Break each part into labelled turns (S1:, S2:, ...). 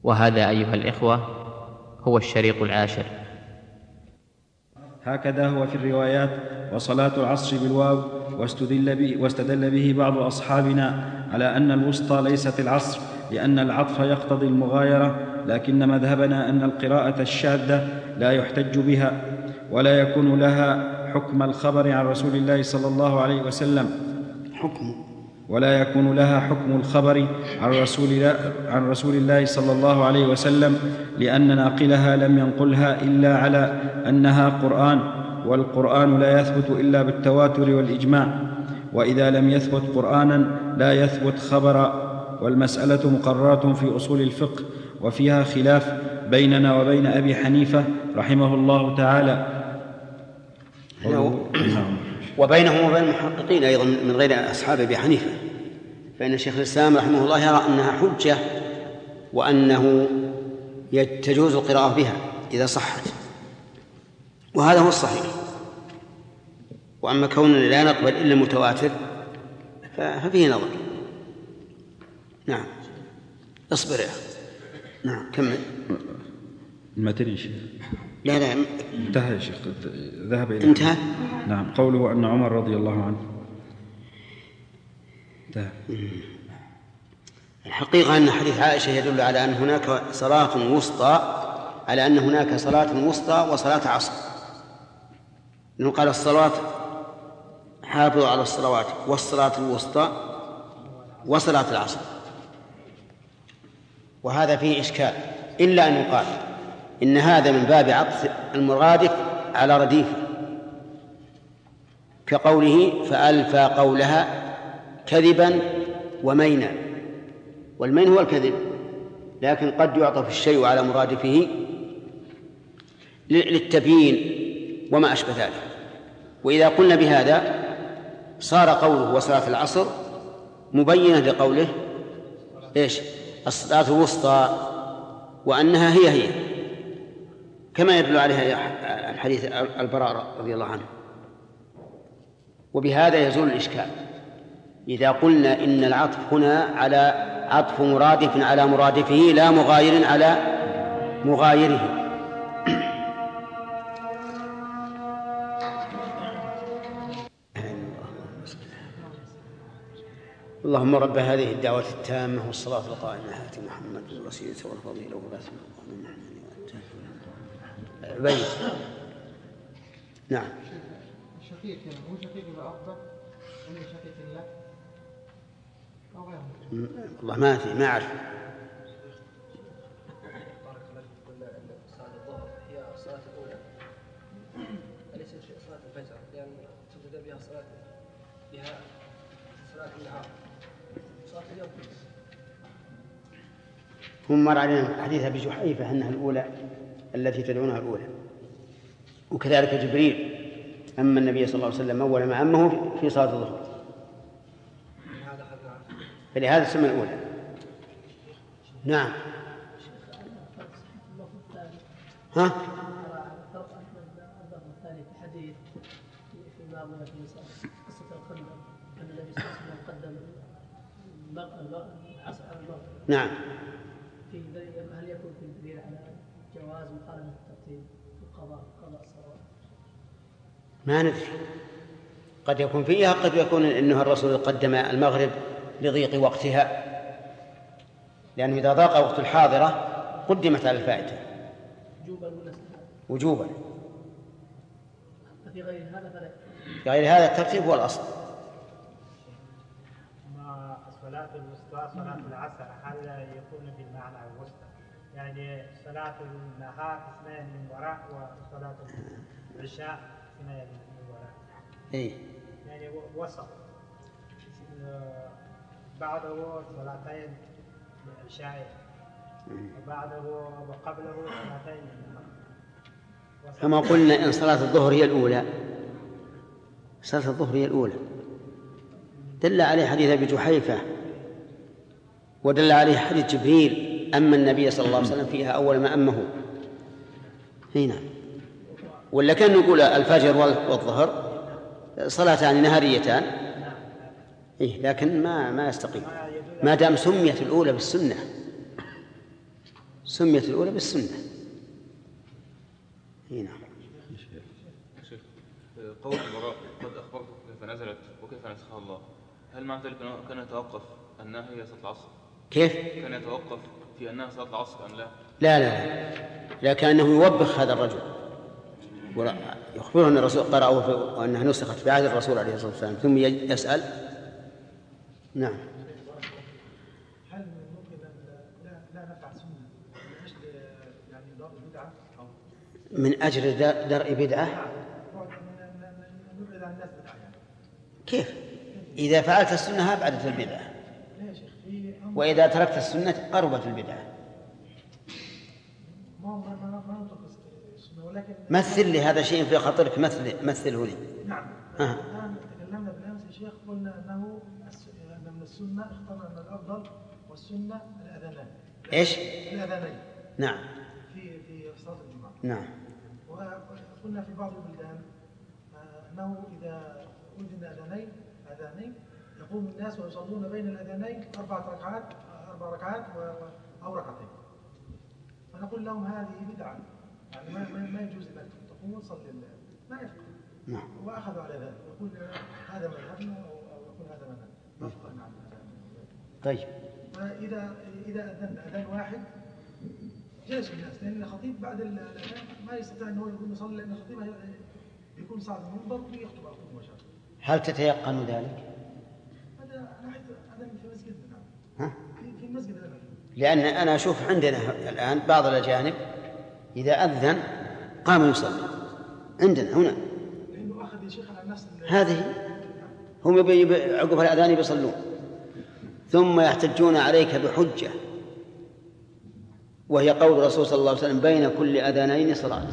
S1: وهذا أيها الإخوة هو الشريط العاشر.
S2: هكذا هو في الروايات. وصلاة العصر بالواو، واستدل به بعض أصحابنا على أن الوسطى ليست العصر، لأن العطف يقتضي المغايرة، لكن مذهبنا أن القراءة الشاذة لا يحتج بها، ولا يكون لها حكم الخبر عن رسول الله صلى الله عليه وسلم، ولا يكون لها حكم الخبر عن رسول الله صلى الله عليه وسلم، لأن ناقلها لم ينقلها إلا على أنها قرآن، والقرآن لا يثبت إلا بالتواتر والإجماع، وإذا لم يثبت قرآنا لا يثبت خبرا. والمسألة مقررة في أصول الفقه، وفيها خلاف بيننا وبين أبي حنيفة رحمه الله تعالى،
S3: وبينهم وبين المحققين أيضا من غير أصحاب أبي حنيفة، فإن شيخ الإسلام رحمه الله يرى أنها حجة، وأنه تجوز القراءة بها إذا صحت، وهذا هو الصحيح. وأما كوننا لا نقبل إلا المتواتر ففيه نظر. نعم، اصبر يا نعم، كمل.
S2: المتن يا شيخ.
S3: لا
S2: انتهى يا شيخ، ذهب إلى
S3: انتهى.
S2: نعم، قوله أن عمر رضي الله عنه انتهى.
S3: الحقيقة أن حديث عائشة يدل على أن هناك صلاة وسطى، على أن هناك صلاة وسطى وصلاة عصر، لأنه قال الصلاة حافظوا على الصلوات والصلاة الوسطى وصلاة العصر، وهذا فيه إشكال، إلا أن يقال إن هذا من باب عطف المرادف على رديفه، كقوله فألفى قولها كذبا ومينا، والمين هو الكذب، لكن قد يعطف الشيء على مرادفه للتبيين وما أشبه ذلك. وإذا قلنا بهذا صار قوله وصلاة العصر مبينة لقوله إيش؟ الصلاة الوسطى، وأنها هي كما يدل عليها الحديث البراء رضي الله عنه. وبهذا يزول الإشكال إذا قلنا إن العطف هنا على عطف مرادف على مرادفه لا مغاير على مغايره. اللهم رب هذه الدعوة التامة والصلاة القائمة آت محمد الوسيلة والفضيلة وبعثه مقام محمود بيت. نعم.
S4: الشقيق هو شقيق الأفضل ولا شقيق الله أو غيره؟
S3: والله ما أعرف.
S5: صلاة الظهر هي الصلاة الأولى، أليس صلاة الفجر لأن تبدأ بها صلاة النهار، صلاة اليوم.
S3: هم مر علينا حديث أبي جحيفة أنها الأولى التي تدعونها الأولى، وكذلك جبريل أما النبي صلى الله عليه وسلم أول ما أمه في صلاة الظهر، فلهذا سمى الأولى. نعم. ها؟ نعم.
S5: هل يكون في دليل على جواز مخالفة الترتيب في قضاء الصلوات؟
S3: ما ندري، قد يكون فيها، قد يكون إنه الرسول قدم المغرب لضيق وقتها، لأنه إذا ضاق وقت الحاضرة قدمت على الفائتة وجوبا.
S5: في غير هذا فلا.
S3: في غير هذا الترتيب هو الأصل.
S6: صلاة الوسطى صلاة العصر هل يكون بالمعنى الوسطى؟ يعني صلاة النهار اثنين من وراء وصلاة العشاء اثنين من وراء.
S3: إيه.
S6: يعني وسط. بعده صلاتين العشاء وبعده وقبله صلاتين النهار.
S3: كما قلنا إن صلاة الظهر هي الأولى، صلاة الظهر هي الأولى، دل عليه حديث أبي جحيفة، ودل عليه حديث جبريل أما النبي صلى الله عليه وسلم فيها أول ما أمه. هنا ولا كان نقول الفجر والظهر صلاتان نهاريتان، إيه، لكن ما يستقيم ما دام سميت الأولى بالسنة، سميت الأولى بالسنة. هنا
S7: قول البراء قد أخبرتك كيف نزلت وكيف نسخها الله، هل معنى ذلك كان يتوقف أنها هي صلاة العصر؟
S3: كيف؟
S7: كان يتوقف في أنها صلاة العصر أم لا؟
S3: لا، لكنه يوبخ هذا الرجل يخبره أن الرسول قرأه وأنها نسخت في عهد الرسول عليه الصلاة والسلام، ثم يسأل. نعم.
S8: هل ممكن لا نفع سنة من أجل يعني درء بدعة
S3: من أجل درء بدعة؟
S8: نبعد عن الناس بدعة يعني.
S3: كيف؟ إذا فعلت السنة أبعدت البدعة، وإذا تركت السنة قربت البدعة. مثل لي هذا شيء في خاطرك، مثله لي.
S8: نعم. الآن تكلمنا بالأمس يا شيخ، قلنا أنه من السنة اخترنا أن الأفضل والسنة الأذانان.
S3: إيش؟
S8: الأذانين.
S3: نعم.
S8: في صلاة الجمعة.
S3: نعم.
S8: وقلنا في بعض البلدان أنه إذا أذن أذانين يقوم الناس ويصلون بين الأذانين 4 ركعات أو ركعتين. فنقول لهم هذه بدعة، يعني ما يجوز لك تقوم وتصلي، ما يفقه.
S3: نعم.
S8: وأخذوا على ذلك، يقول هذا مذهبنا أو يقول هذا مذهبنا، ما فقهنا عن هذا.
S3: طيب.
S8: فإذا أذان واحد جلس الناس، لأن الخطيب بعد الأذان ما يستطيع أنه يقوم يصلي، لأن الخطيب يكون صاعد المنبر ويخطب على طول مباشرة.
S3: هل تتيقن ذلك؟
S8: هذا في مسجدنا.
S3: ها؟
S8: في المسجد هذا.
S3: لأن أنا أشوف عندنا الآن بعض الأجانب إذا أذن قام يصلي عندنا هنا.
S8: لأنه أخذ يا شيخ على نفس
S3: هذه هم عقب الأذان بيصلون، ثم يحتجون عليك بحجة وهي قول الرسول صلى الله عليه وسلم بين كل أذانين صلاة.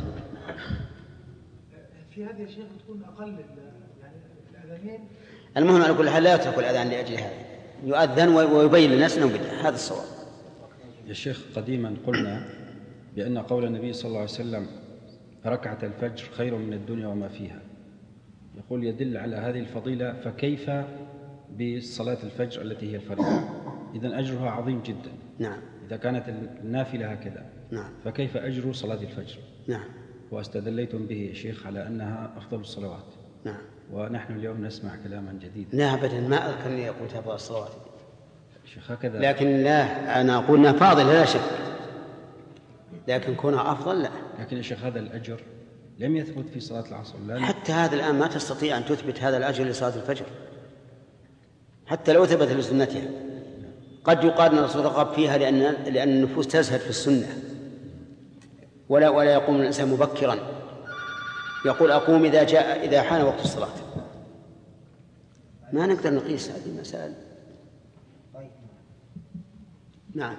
S8: في هذه الشيخ تكون أقل يعني الأذانين.
S3: المهم على كل حال لا يترك الأذان لأجل هذا، يؤذن ويبين للناس أنه بدعة. هذا الصواب.
S2: يا شيخ قديما قلنا بأن قول النبي صلى الله عليه وسلم ركعة الفجر خير من الدنيا وما فيها، يقول يدل على هذه الفضيلة، فكيف بصلاة الفجر التي هي الفريضة؟ إذن أجرها عظيم جدا.
S3: نعم.
S2: إذا كانت النافلة هكذا.
S3: نعم.
S2: فكيف أجر صلاة الفجر؟
S3: نعم.
S2: واستدليتم به يا شيخ على أنها أفضل الصلوات.
S3: نعم.
S2: ونحن اليوم نسمع كلاما جديدا.
S3: لا أبدا، ما أذكر أني قلت أفضل الصلوات،
S2: شيخ هكذا.
S3: لكن لا، أنا أقول أنها فاضلة لا شك، لكن كونها أفضل لا.
S2: لكن يا شيخ هذا الأجر لم يثبت في صلاة العصر.
S3: حتى هذا الآن ما تستطيع أن تثبت هذا الأجر لصلاة الفجر حتى لو ثبت لسنتها. قد يقال أن الرسول رغب فيها لأن النفوس تزهد في السنة، ولا يقوم الإنسان مبكرا، يقول أقوم إذا حان وقت الصلاة. ما نقدر نقيس هذه المسائل. نعم.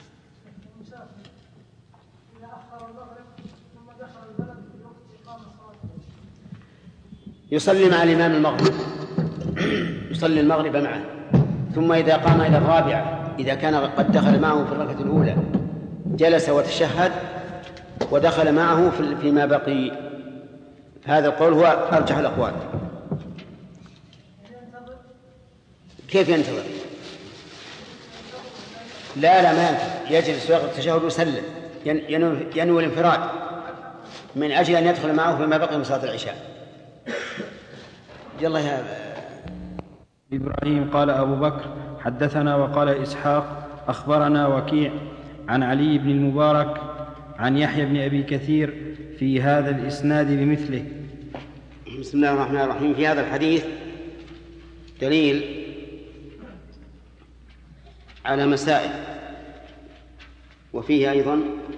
S3: يصلي مع الإمام المغرب، يصلي المغرب معه، ثم إذا قام إلى الرابعة إذا كان قد دخل معه في الركعة الأولى جلس وتشهد ودخل معه فيما بقي. هذا القول هو أرجح الأقوال. كيف ينتظر؟ لا ما ينتظر، يجلس ويقرأ التشهد ويسلم، ينوي الانفراد من أجل أن يدخل معه فيما بقي من صلاة العشاء. يلا يا
S2: إبراهيم. قال أبو بكر حدثنا وقال إسحاق أخبرنا وكيع عن علي بن المبارك عن يحيى بن أبي كثير في هذا الإسناد بمثله.
S3: بسم الله الرحمن الرحيم. في هذا الحديث دليل على مسائل، وفيه أيضا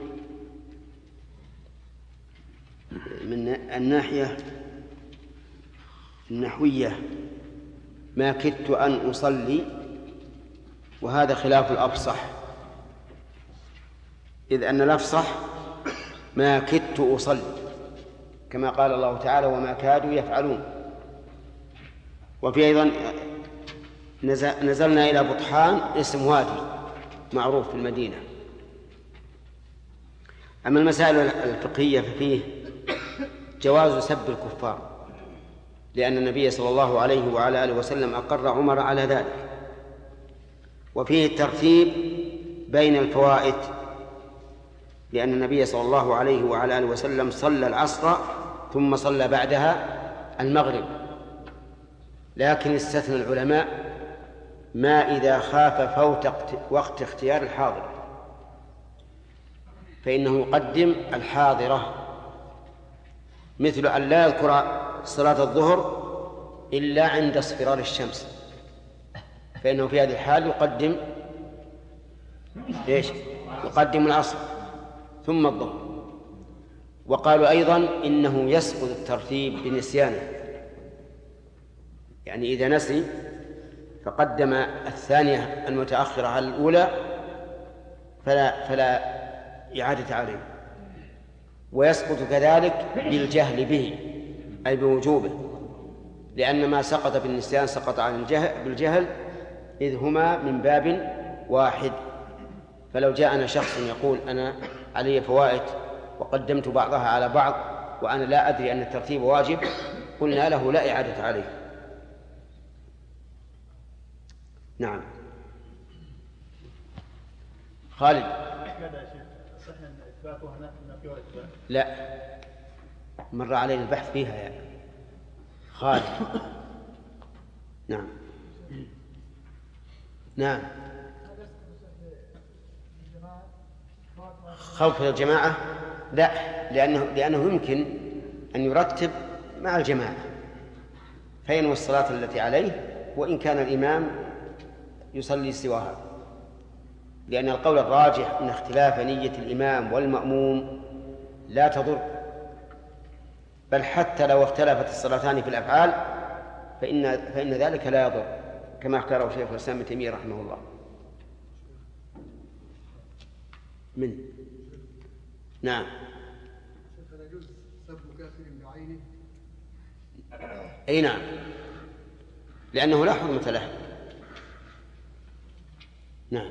S3: من الناحية النحوية ما كدت أن أصلي، وهذا خلاف الأفصح، إذ أن الأفصح ما كدت أصلي، كما قال الله تعالى وما كادوا يفعلون. وفي أيضا نزلنا إلى بطحان اسم وادي معروف في المدينة. أما المسائل الفقهية ففيه جواز سب الكفار، لأن النبي صلى الله عليه وعلى آله وسلم أقر عمر على ذلك. وفيه الترتيب بين الفوائد لأن النبي صلى الله عليه وعلى آله وسلم صلى العصر ثم صلى بعدها المغرب. لكن استثنى العلماء ما إذا خاف فوت وقت اختيار الحاضر، فإنه يقدم الحاضرة، مثل أن لا يذكر صلاة الظهر إلا عند اصفرار الشمس، فإنه في هذه الحال يقدم يقدم العصر ثم الظهر. وقالوا أيضا إنه يسقط الترتيب بنسيانه، يعني إذا نسي فقدم الثانية المتأخرة على الأولى فلا إعادة عليه. ويسقط كذلك بالجهل به، أي بوجوبه، لأن ما سقط بالنسيان سقط عن بالجهل، إذ هما من باب واحد. فلو جاءنا شخص يقول أنا علي فوائد وقدمت بعضها على بعض وأنا لا أدري أن الترتيب واجب، قلنا له لا إعادة عليه. نعم. خالد. لا، مر علينا البحث فيها يا خالد. نعم. نعم. خوف الجماعة لا، لأنه يمكن أن يرتب مع الجماعة فينوي الصلاة التي عليه وإن كان الإمام يصلي سواها، لأن القول الراجح أن اختلاف نية الإمام والمأموم لا تضر، بل حتى لو اختلفت الصلاتان في الأفعال فإن ذلك لا يضر، كما اختاره شيخ الإسلام ابن تيمية رحمه الله. نعم.
S9: يجوز سب كافر بعينه؟
S3: أي نعم، لأنه لا حرمة له. نعم.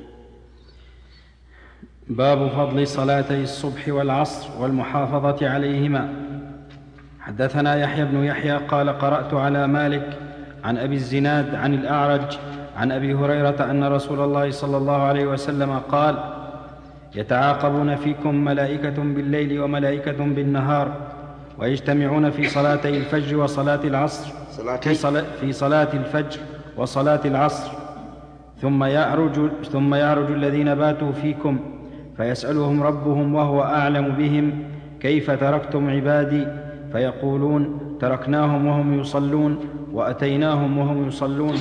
S2: باب فضل صلاتي الصبح والعصر والمحافظة عليهما. حدثنا يحيى بن يحيى قال قرأت على مالك عن أبي الزناد عن الأعرج عن أبي هريرة أن رسول الله صلى الله عليه وسلم قال: يتعاقبون فيكم ملائكة بالليل وملائكة بالنهار، ويجتمعون في صلاتي الفجر وصلاة العصر، في صلاة الفجر وصلاة العصر، ثم يعرج الذين باتوا فيكم فيسألهم ربهم وهو أعلم بهم: كيف تركتم عبادي؟ فيقولون: تركناهم وهم يصلون وأتيناهم وهم يصلون.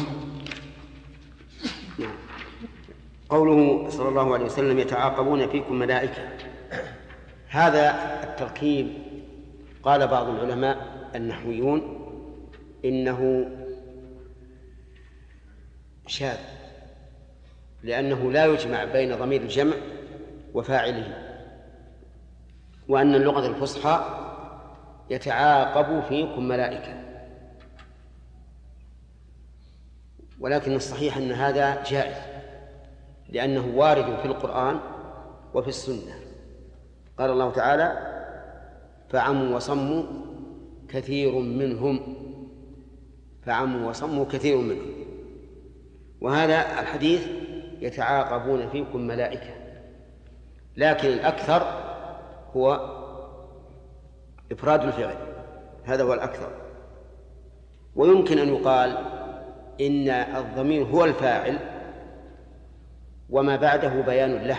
S3: قوله صلى الله عليه وسلم: يتعاقبون فيكم ملائكة، هذا التركيب قال بعض العلماء النحويون إنه شاذ، لأنه لا يجمع بين ضمير الجمع وفاعله، وأن اللغة الفصحى يتعاقب فيكم ملائكة، ولكن الصحيح أن هذا جائز، لأنه وارد في القرآن وفي السنة. قال الله تعالى: فعموا وصموا كثير منهم، فعموا وصموا كثير منهم. وهذا الحديث يتعاقبون فيكم ملائكة، لكن الأكثر هو إفراد الفعل، هذا هو الأكثر. ويمكن أن يقال إن الضمير هو الفاعل وما بعده بيان له،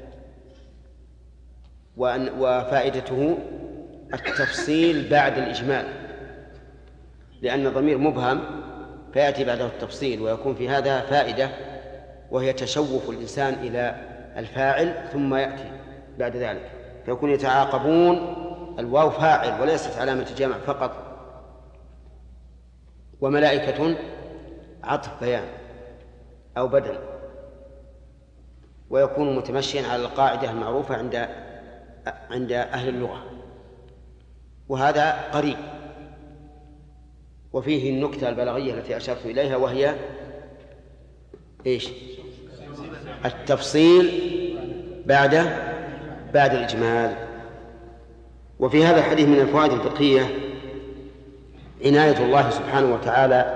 S3: وفائدته التفصيل بعد الإجمال، لأن الضمير مبهم فيأتي بعده التفصيل، ويكون في هذا فائدة وهي تشوف الإنسان إلى الفاعل ثم يأتي بعد ذلك، فيكون يتعاقبون الواو فاعل وليست علامة جمع فقط، وملائكة عطف بيان أو بدل، ويكون متمشيا على القاعدة المعروفة عند أهل اللغة، وهذا قريب. وفيه النكتة البلاغية التي أشرت إليها، وهي إيش؟ التفصيل بعد الإجمال. وفي هذا الحديث من الفوائد الفقهية عناية الله سبحانه وتعالى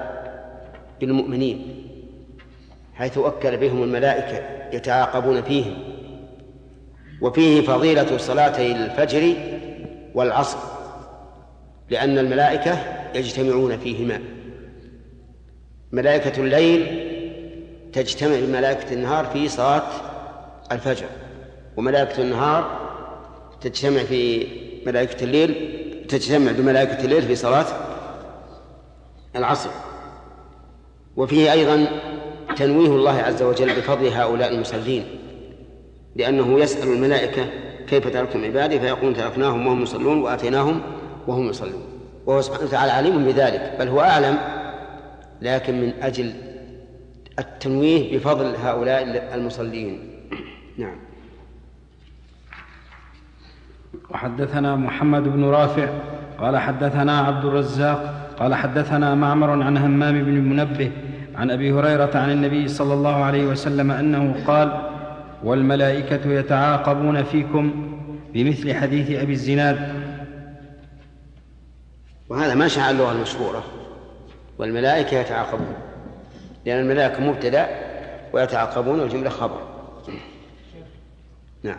S3: بالمؤمنين، حيث أكل بهم الملائكة يتعاقبون فيهم، وفيه فضيلة صلاتي الفجر والعصر، لأن الملائكة يجتمعون فيهما. ملائكة الليل تجتمع بملائكة النهار في صلاة الفجر، وملائكة النهار تجتمع بملائكة الليل في صلاة العصر. وفيه أيضا تنويه الله عز وجل بفضل هؤلاء المصلين، لأنه يسأل الملائكة كيف تركتم عبادي، فيقولون تركناهم وهم يصلون وآتيناهم وهم يصلون، وهو سبحانه وتعالى عليم بذلك، بل هو أعلم، لكن من أجل التنويه بفضل هؤلاء المصلين. نعم.
S2: وحدثنا محمد بن رافع قال حدثنا عبد الرزاق قال حدثنا معمر عن همام بن منبه عن أبي هريرة عن النبي صلى الله عليه وسلم أنه قال: والملائكة يتعاقبون فيكم، بمثل حديث أبي الزناد.
S3: وهذا ما شاء اللغة المشهورة، والملائكة يتعاقبون، لأن الملائكة مبتدأ ويتعاقبون الجملة خبر. نعم.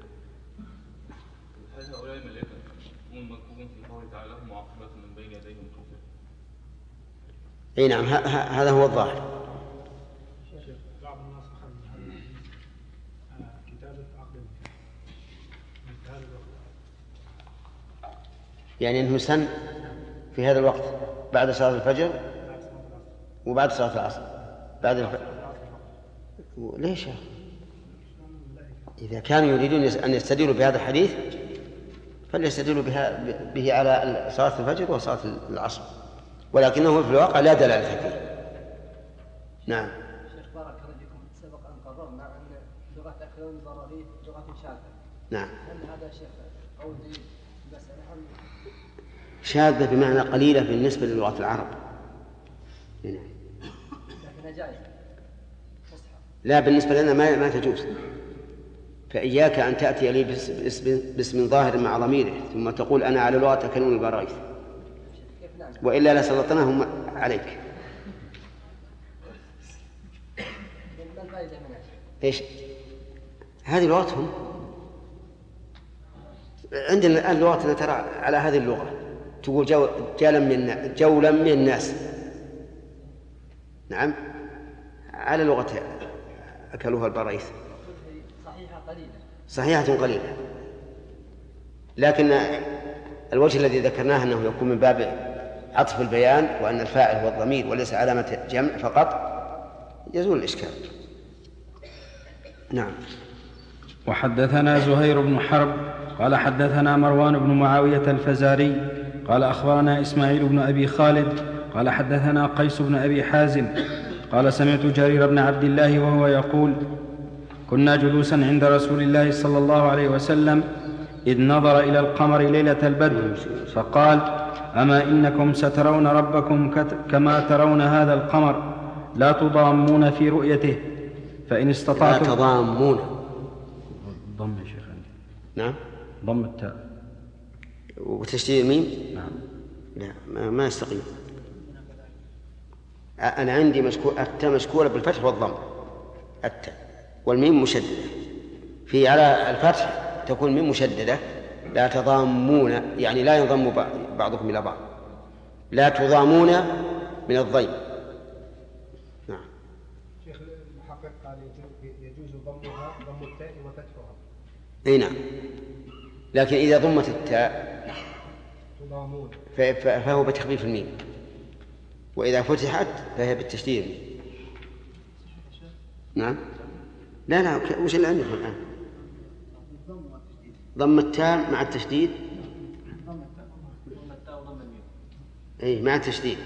S7: هل هؤلاء الملائكة هم المذكورون في قوله تعالى لهم معقبات من بين يديهم من خلفهم؟
S3: أي نعم، هذا هو الظاهر.
S6: بعض الناس أخذ كتابة عقد في هذا الوقت،
S3: يعني أنه سن في هذا الوقت بعد صلاة الفجر وبعد صلاة العصر ليش؟ إذا كانوا يريدون أن يستدلوا بهذا الحديث فليستدلوا به على صلاة الفجر وصلاة العصر، ولكنه في الواقع لا دلالة فيه. نعم.
S5: شيخ بارك الله فيكم، سبق أن قررنا أن لغة أكلون ضررية لغة شاذة.
S3: نعم.
S5: هل هذا شيخ أو دليل مسألة
S3: شاذة بمعنى قليلة بالنسبة للغة العرب.
S5: لكنها جائزة فصحى؟
S3: لا، بالنسبة لنا ما تجوز. فإياك أن تأتي لي باسم ظاهر مع ضميره ثم تقول أنا على لغة أكلون البرايث، وإلا لسلطناهم عليك. إيش؟ هذه لغتهم. عندنا الآن لغتنا ترى على هذه اللغة، تقول جولا من الناس. نعم، على لغة أكلوها البرايث. صحيحة قليلة، لكن الوجه الذي ذكرناه أنه يكون من باب عطف البيان، وأن الفاعل هو الضمير وليس علامة جمع فقط، يزول الإشكال. نعم.
S2: وحدثنا زهير بن حرب قال حدثنا مروان بن معاوية الفزاري قال أخبرنا إسماعيل بن أبي خالد قال حدثنا قيس بن أبي حازم قال سمعت جرير بن عبد الله وهو يقول: كنا جلوسا عند رسول الله صلى الله عليه وسلم إذ نظر إلى القمر ليلة البدر فقال: أما إنكم سترون ربكم كما ترون هذا القمر، لا تضامون في رؤيته، فإن استطعتم.
S3: لا تضامون.
S2: ضم يا شيخ عندي.
S3: نعم،
S2: ضم التاء
S3: وتشديد الميم.
S2: نعم.
S3: لا، ما يستقيم. أنا عندي التاء مشكولة بالفتح والضم، التاء، والميم مشددة. في على الفتح تكون ميم مشددة. لا تضامون يعني لا ينضم بعضكم إلى بعض. لا تضامون من الضيم. نعم.
S8: شيخ المحقق قال يجوز ضمها ضم التاء وفتحها.
S3: اي نعم، لكن إذا ضمت التاء
S8: تضامون
S3: فهو بتخفيف الميم، وإذا فتحت فهي بالتشديد. نعم. لا وش اللي عندكم الآن؟ ضم التاء مع التشديد. اي مع التشديد.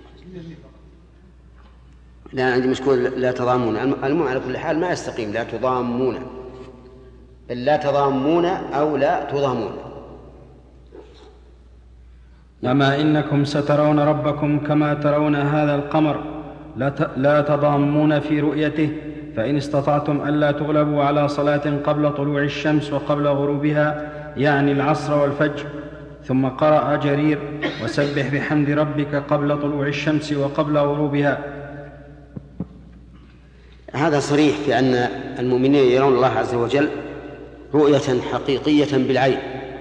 S3: لا، عندي مشكول لا تضامون. المهم على كل حال ما يستقيم لا تضامون، بل لا تضامون أو لا تضامون.
S2: أما إنكم سترون ربكم كما ترون هذا القمر، لا تضامون في رؤيته، فإن استطعتم ألا تغلبوا على صلاة قبل طلوع الشمس وقبل غروبها، يعني العصر والفجر. ثم قرأ جرير: وسبح بحمد ربك قبل طلوع الشمس وقبل غروبها.
S3: هذا صريح في أن المؤمنين يرون الله عز وجل رؤية حقيقية بالعين،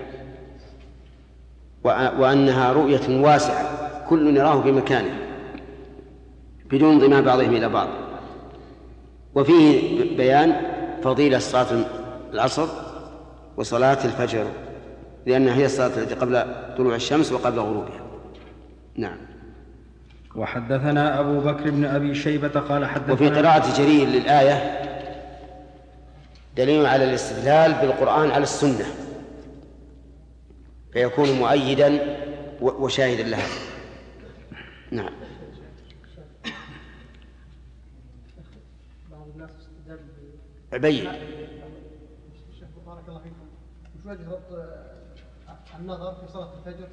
S3: وأنها رؤية واسعة كل يراه في مكانه بدون انضمام بعضهم إلى بعض. وفيه بيان فضيلة صلاة العصر وصلاة الفجر، لأنها هي الصلاة التي قبل طلوع الشمس وقبل غروبها. نعم.
S2: وحدثنا أبو بكر بن أبي شيبة قال حدثنا.
S3: وفي قراءة جرير للآية دليل على الاستدلال بالقرآن على السنة، فيكون مؤيدا وشاهدا لها. نعم.
S5: بعض الناس استدل
S3: عبيد.
S8: بارك الله فيكم. مش وجه ربط النظر في صلاة الفجر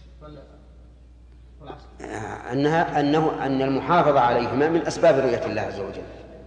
S8: والعصر؟
S3: أن المحافظة عليهما من أسباب رؤية الله عز وجل.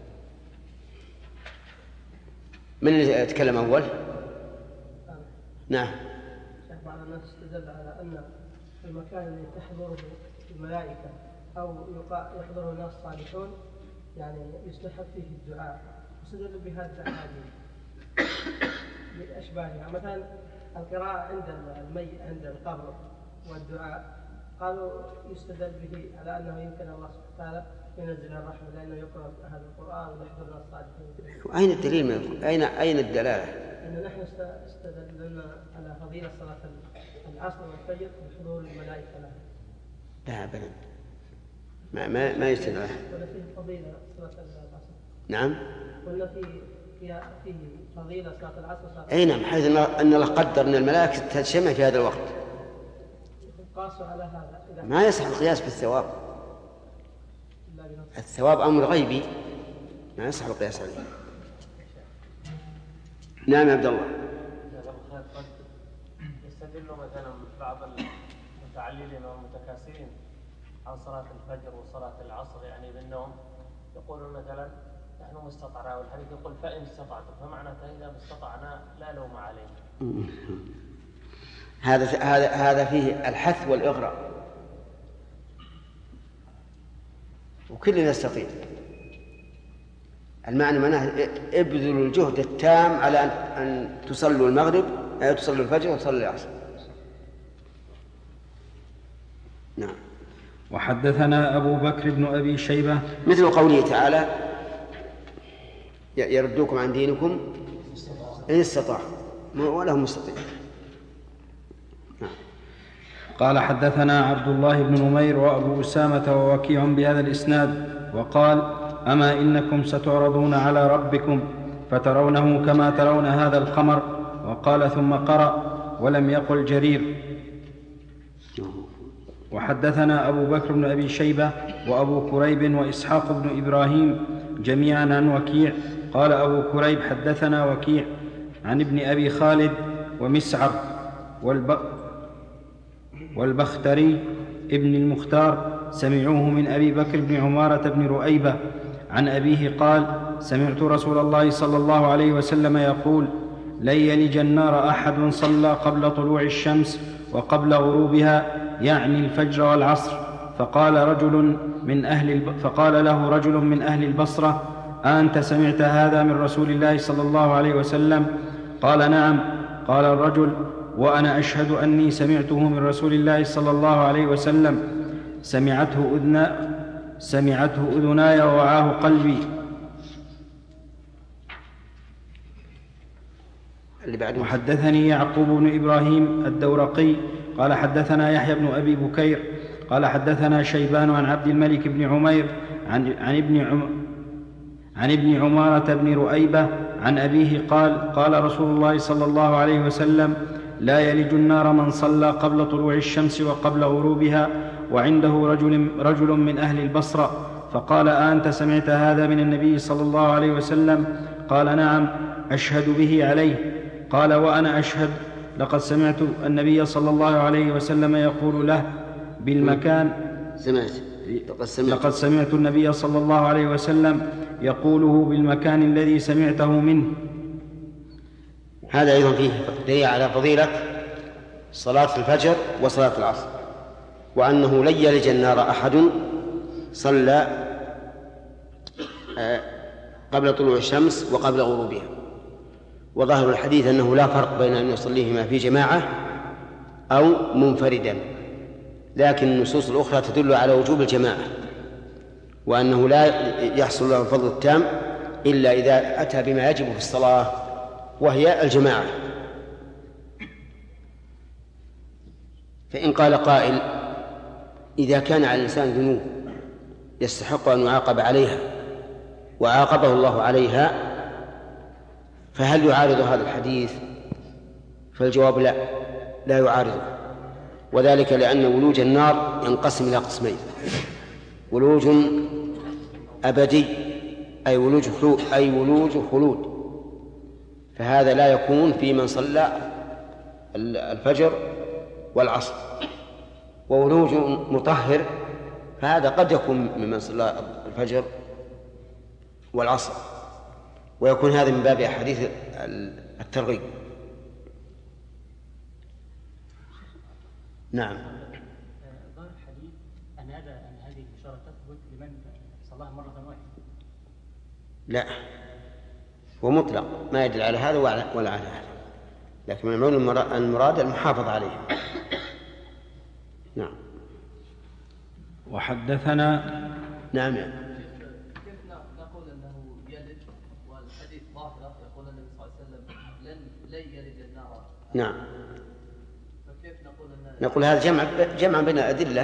S3: من اللي يتكلم أول؟ نعم.
S5: بعض الناس استدل على أن المكان الذي تحضره الملائكة أو يحضره الناس الصالحون يعني يستحب فيه الدعاء، واستدل بهذا الأحاديث بأشباهها. مثلا القراءة عند الميت عند القبر والدعاء قالوا يستدل به على أنه يمكن الله سبحانه وتعالى ينزل الرحمة لأنه يقرأ هذا القرآن ويحضر الناس الصالحين.
S3: أين الدليل من أين الدلالة؟
S5: أن نحن استدلنا على فضيلة صلاة العصر والفجر بحضور الملائكة لها.
S3: لا أبدا، ما يستدل.
S5: ولا فيه فضيلة صلاة العصر.
S3: نعم.
S5: ولا فيه فضيلة صلاة العصر.
S3: أي نعم، حيث أن الله قدر أن الملائكة تجتمع في هذا الوقت.
S5: قاسوا على هذا.
S3: ما يصح القياس بالثواب. الثواب أمر غيبي، ما يصح القياس عليه. نعم يا عبد الله.
S10: يستدل مثلا بعض المتعللين والمتكاسلين عن صلاة الفجر وصلاة العصر يعني بالنوم، يقولون مثلا نحن مستطعنا، والحديث يقول فإن استطعتم، فمعنى إذا استطعنا لا لوم علينا.
S3: هذا فيه الحث والإغراء، وكل يستطيع. المعنى معناه ابذلوا الجهد التام على أن تصلوا المغرب، تصلوا الفجر وتصلوا العصر. نعم.
S2: وحدثنا أبو بكر بن أبي شيبة
S3: مثل قوله تعالى يردوكم عن دينكم إن استطاعوا ولهم مستطيع.
S2: قال حدثنا عبد الله بن نمير وأبو أسامة ووكيع بهذا الإسناد وقال أما إنكم ستعرضون على ربكم فترونه كما ترون هذا القمر. وقال ثم قرأ ولم يقل جرير. وحدثنا أبو بكر بن أبي شيبة وأبو كريب وإسحاق بن إبراهيم جميعا عن وكيع. قال أبو كريب حدثنا وكيع عن ابن أبي خالد ومسعر والبختري ابن المختار سمعوه من أبي بكر بن عمارة بن رؤيبة عن أبيه قال سمعت رسول الله صلى الله عليه وسلم يقول لن يلج النار أحد صلى قبل طلوع الشمس وقبل غروبها، يعني الفجر والعصر. فقال له رجل من أهل البصرة أنت سمعت هذا من رسول الله صلى الله عليه وسلم؟ قال نعم. قال الرجل وأنا أشهد أني سمعته من رسول الله صلى الله عليه وسلم، سمعته أذناي ووعاه قلبي. وحدثني يعقوب بن إبراهيم الدورقي قال حدثنا يحيى بن أبي بكير قال حدثنا شيبان عن عبد الملك بن عمير عن ابن عمارة بن رؤيبة عن أبيه قال قال رسول الله صلى الله عليه وسلم لا يلج النار من صلى قبل طلوع الشمس وقبل غروبها. وعنده رجل من أهل البصرة فقال أنت سمعت هذا من النبي صلى الله عليه وسلم؟ قال نعم أشهد به عليه. قال وأنا أشهد لقد سمعت النبي صلى الله عليه وسلم يقول له بالمكان لقد سمعت النبي صلى الله عليه وسلم يقوله بالمكان الذي سمعته منه.
S3: هذا أيضا فيه دليل على فضيلة صلاة الفجر وصلاة العصر، وأنه لن يلج النار أحد صلى قبل طلوع الشمس وقبل غروبها. وظاهر الحديث أنه لا فرق بين أن يصليهما في جماعة أو منفردا، لكن النصوص الأخرى تدل على وجوب الجماعة، وأنه لا يحصل له الفضل التام إلا إذا أتى بما يجب في الصلاة وهي الجماعة. فإن قال قائل: إذا كان على الإنسان ذنوب يستحق أن يعاقب عليها وعاقبه الله عليها، فهل يعارض هذا الحديث؟ فالجواب لا يعارضه، وذلك لأن ولوج النار ينقسم إلى قسمين: ولوج أبدي أي ولوج خلود، فهذا لا يكون في من صلى الفجر والعصر، وولوج مطهر فهذا قد يكون ممن صلى الفجر والعصر، ويكون هذا من باب أحاديث الترغيب. نعم.
S11: ظاهر الحديث أن هذه الإشارة تثبت لمن صلاها مرة واحدة.
S3: لا، هو مطلق ما يدل على هذا ولا على هذا، لكن من المراد المحافظة عليه. نعم.
S2: وحدثنا
S3: نعم.
S12: كيف نقول أنه يلد والحديث ظاهرة يقول النبي صلى الله عليه وسلم لن يلد النار؟
S3: نعم.
S12: فكيف
S3: نقول هذا جمع بين الأدلة،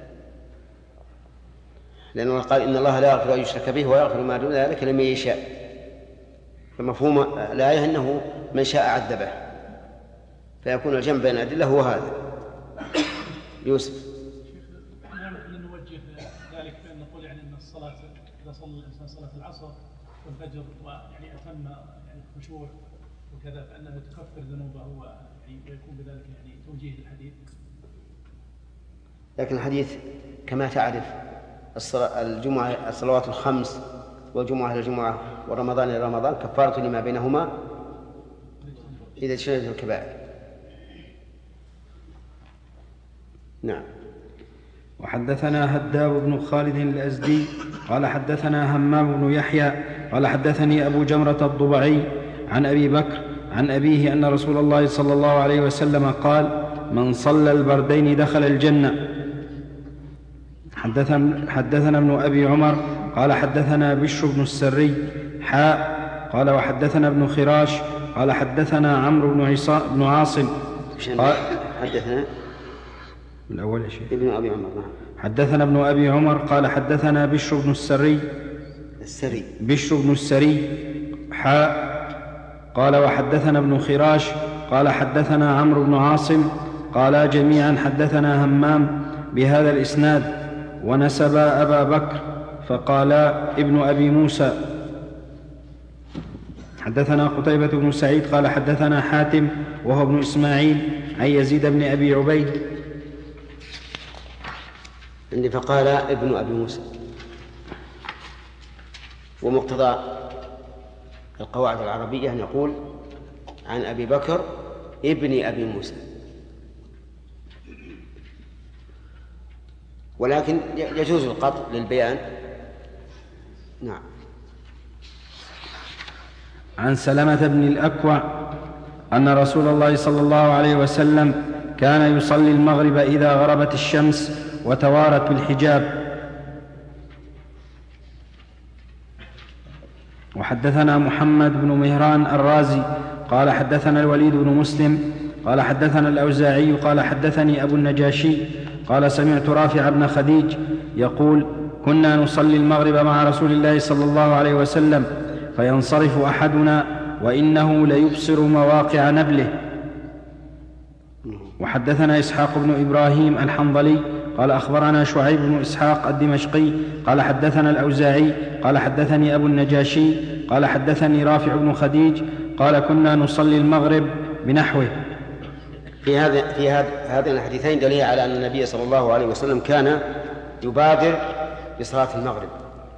S3: لأنه قال إن الله لا يغفر أن يشرك به ويغفر ما دون ذلك لمن يشاء، فمفهوم الآية أنه من شاء عذبه، فيكون الجمع بين الأدلة هو هذا. يوسف.
S13: نوجه ذلك بأن نقول يعني أن الصلاة إذا صلى الإنسان صلاة العصر والفجر ويعني أتم يعني الخشوع وكذا فإنه تكفر ذنوبه ويكون بذلك يعني توجيه للحديث.
S3: لكن الحديث كما تعرف الجمعة الصلوات الخمس والجمعة إلى الجمعة ورمضان إلى رمضان كفارة لما بينهما إذا اجتنبت الكبائر.
S2: نعم. وحدثنا هداب بن خالد الأزدي قال حدثنا همام بن يحيى قال حدثني أبو جمرة الضبعي عن أبي بكر عن أبيه أن رسول الله صلى الله عليه وسلم قال: من صلى البردين دخل الجنة. حدثنا ابن أبي عمر قال حدثنا بشر بن السري قال وحدثنا ابن خراش قال حدثنا عمرو بن عاصم
S3: قال حدثنا
S2: الأول يا شيخ
S3: ابن أبي عمر.
S2: حدثنا ابن أبي عمر قال حدثنا بشر بن السري قال وحدثنا ابن خراش قال حدثنا عمرو بن عاصم قال جميعا حدثنا همام بهذا الإسناد ونسب أبا بكر فقال ابن أبي موسى. حدثنا قتيبة بن سعيد قال حدثنا حاتم وهو ابن إسماعيل عن يزيد بن أبي عبيد
S3: عندي فقال ابن أبي موسى، ومقتضى القواعد العربية نقول عن أبي بكر ابن أبي موسى، ولكن يجوز القطع للبيان. نعم.
S2: عن سلمة بن الأكوع أن رسول الله صلى الله عليه وسلم كان يصلي المغرب إذا غربت الشمس وتوارت بالحجاب. وحدثنا محمد بن مهران الرازي قال حدثنا الوليد بن مسلم قال حدثنا الأوزاعي قال حدثني أبو النجاشي قال سمعت رافع بن خديج يقول: كنا نصلي المغرب مع رسول الله صلى الله عليه وسلم فينصرف أحدنا وإنه ليبصر مواقع نبله. وحدثنا إسحاق بن إبراهيم الحنظلي قال أخبرنا شعيب بن إسحاق الدمشقي قال حدثنا الأوزاعي قال حدثني أبو النجاشي قال حدثني رافع بن خديج قال كنا نصلي المغرب بنحوه.
S3: في هذين الحديثين دليل على أن النبي صلى الله عليه وسلم كان يبادر بصلاة المغرب،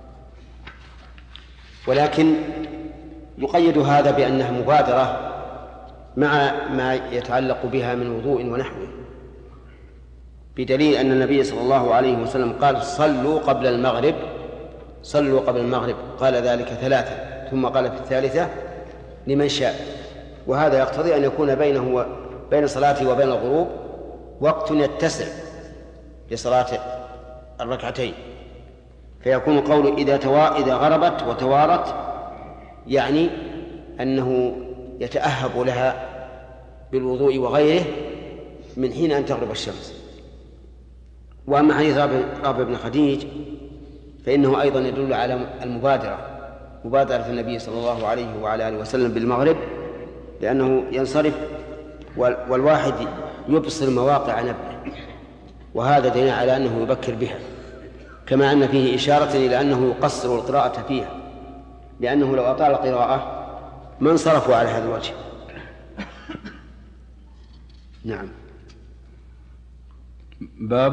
S3: ولكن يقيد هذا بأنها مبادرة مع ما يتعلق بها من وضوء ونحوه، بدليل أن النبي صلى الله عليه وسلم قال: صلوا قبل المغرب، قال ذلك 3 ثم قال في الثالثة: لمن شاء. وهذا يقتضي أن يكون بين صلاته وبين الغروب وقت يتسع لصلاة الركعتين، فيكون قول إذا غربت وتوارت يعني أنه يتأهب لها بالوضوء وغيره من حين أن تغرب الشمس. وأما حديث رافع بن خديج فإنه أيضا يدل على مبادرة النبي صلى الله عليه وعلى آله وسلم بالمغرب، لأنه ينصرف والواحد يبصر مواقع نبله، وهذا دليل على أنه يبكر بها، كما أن فيه إشارة إلى أنه يقصر القراءة فيها، لأنه لو أطال القراءة ما انصرفوا على هذا الوجه. نعم.
S2: باب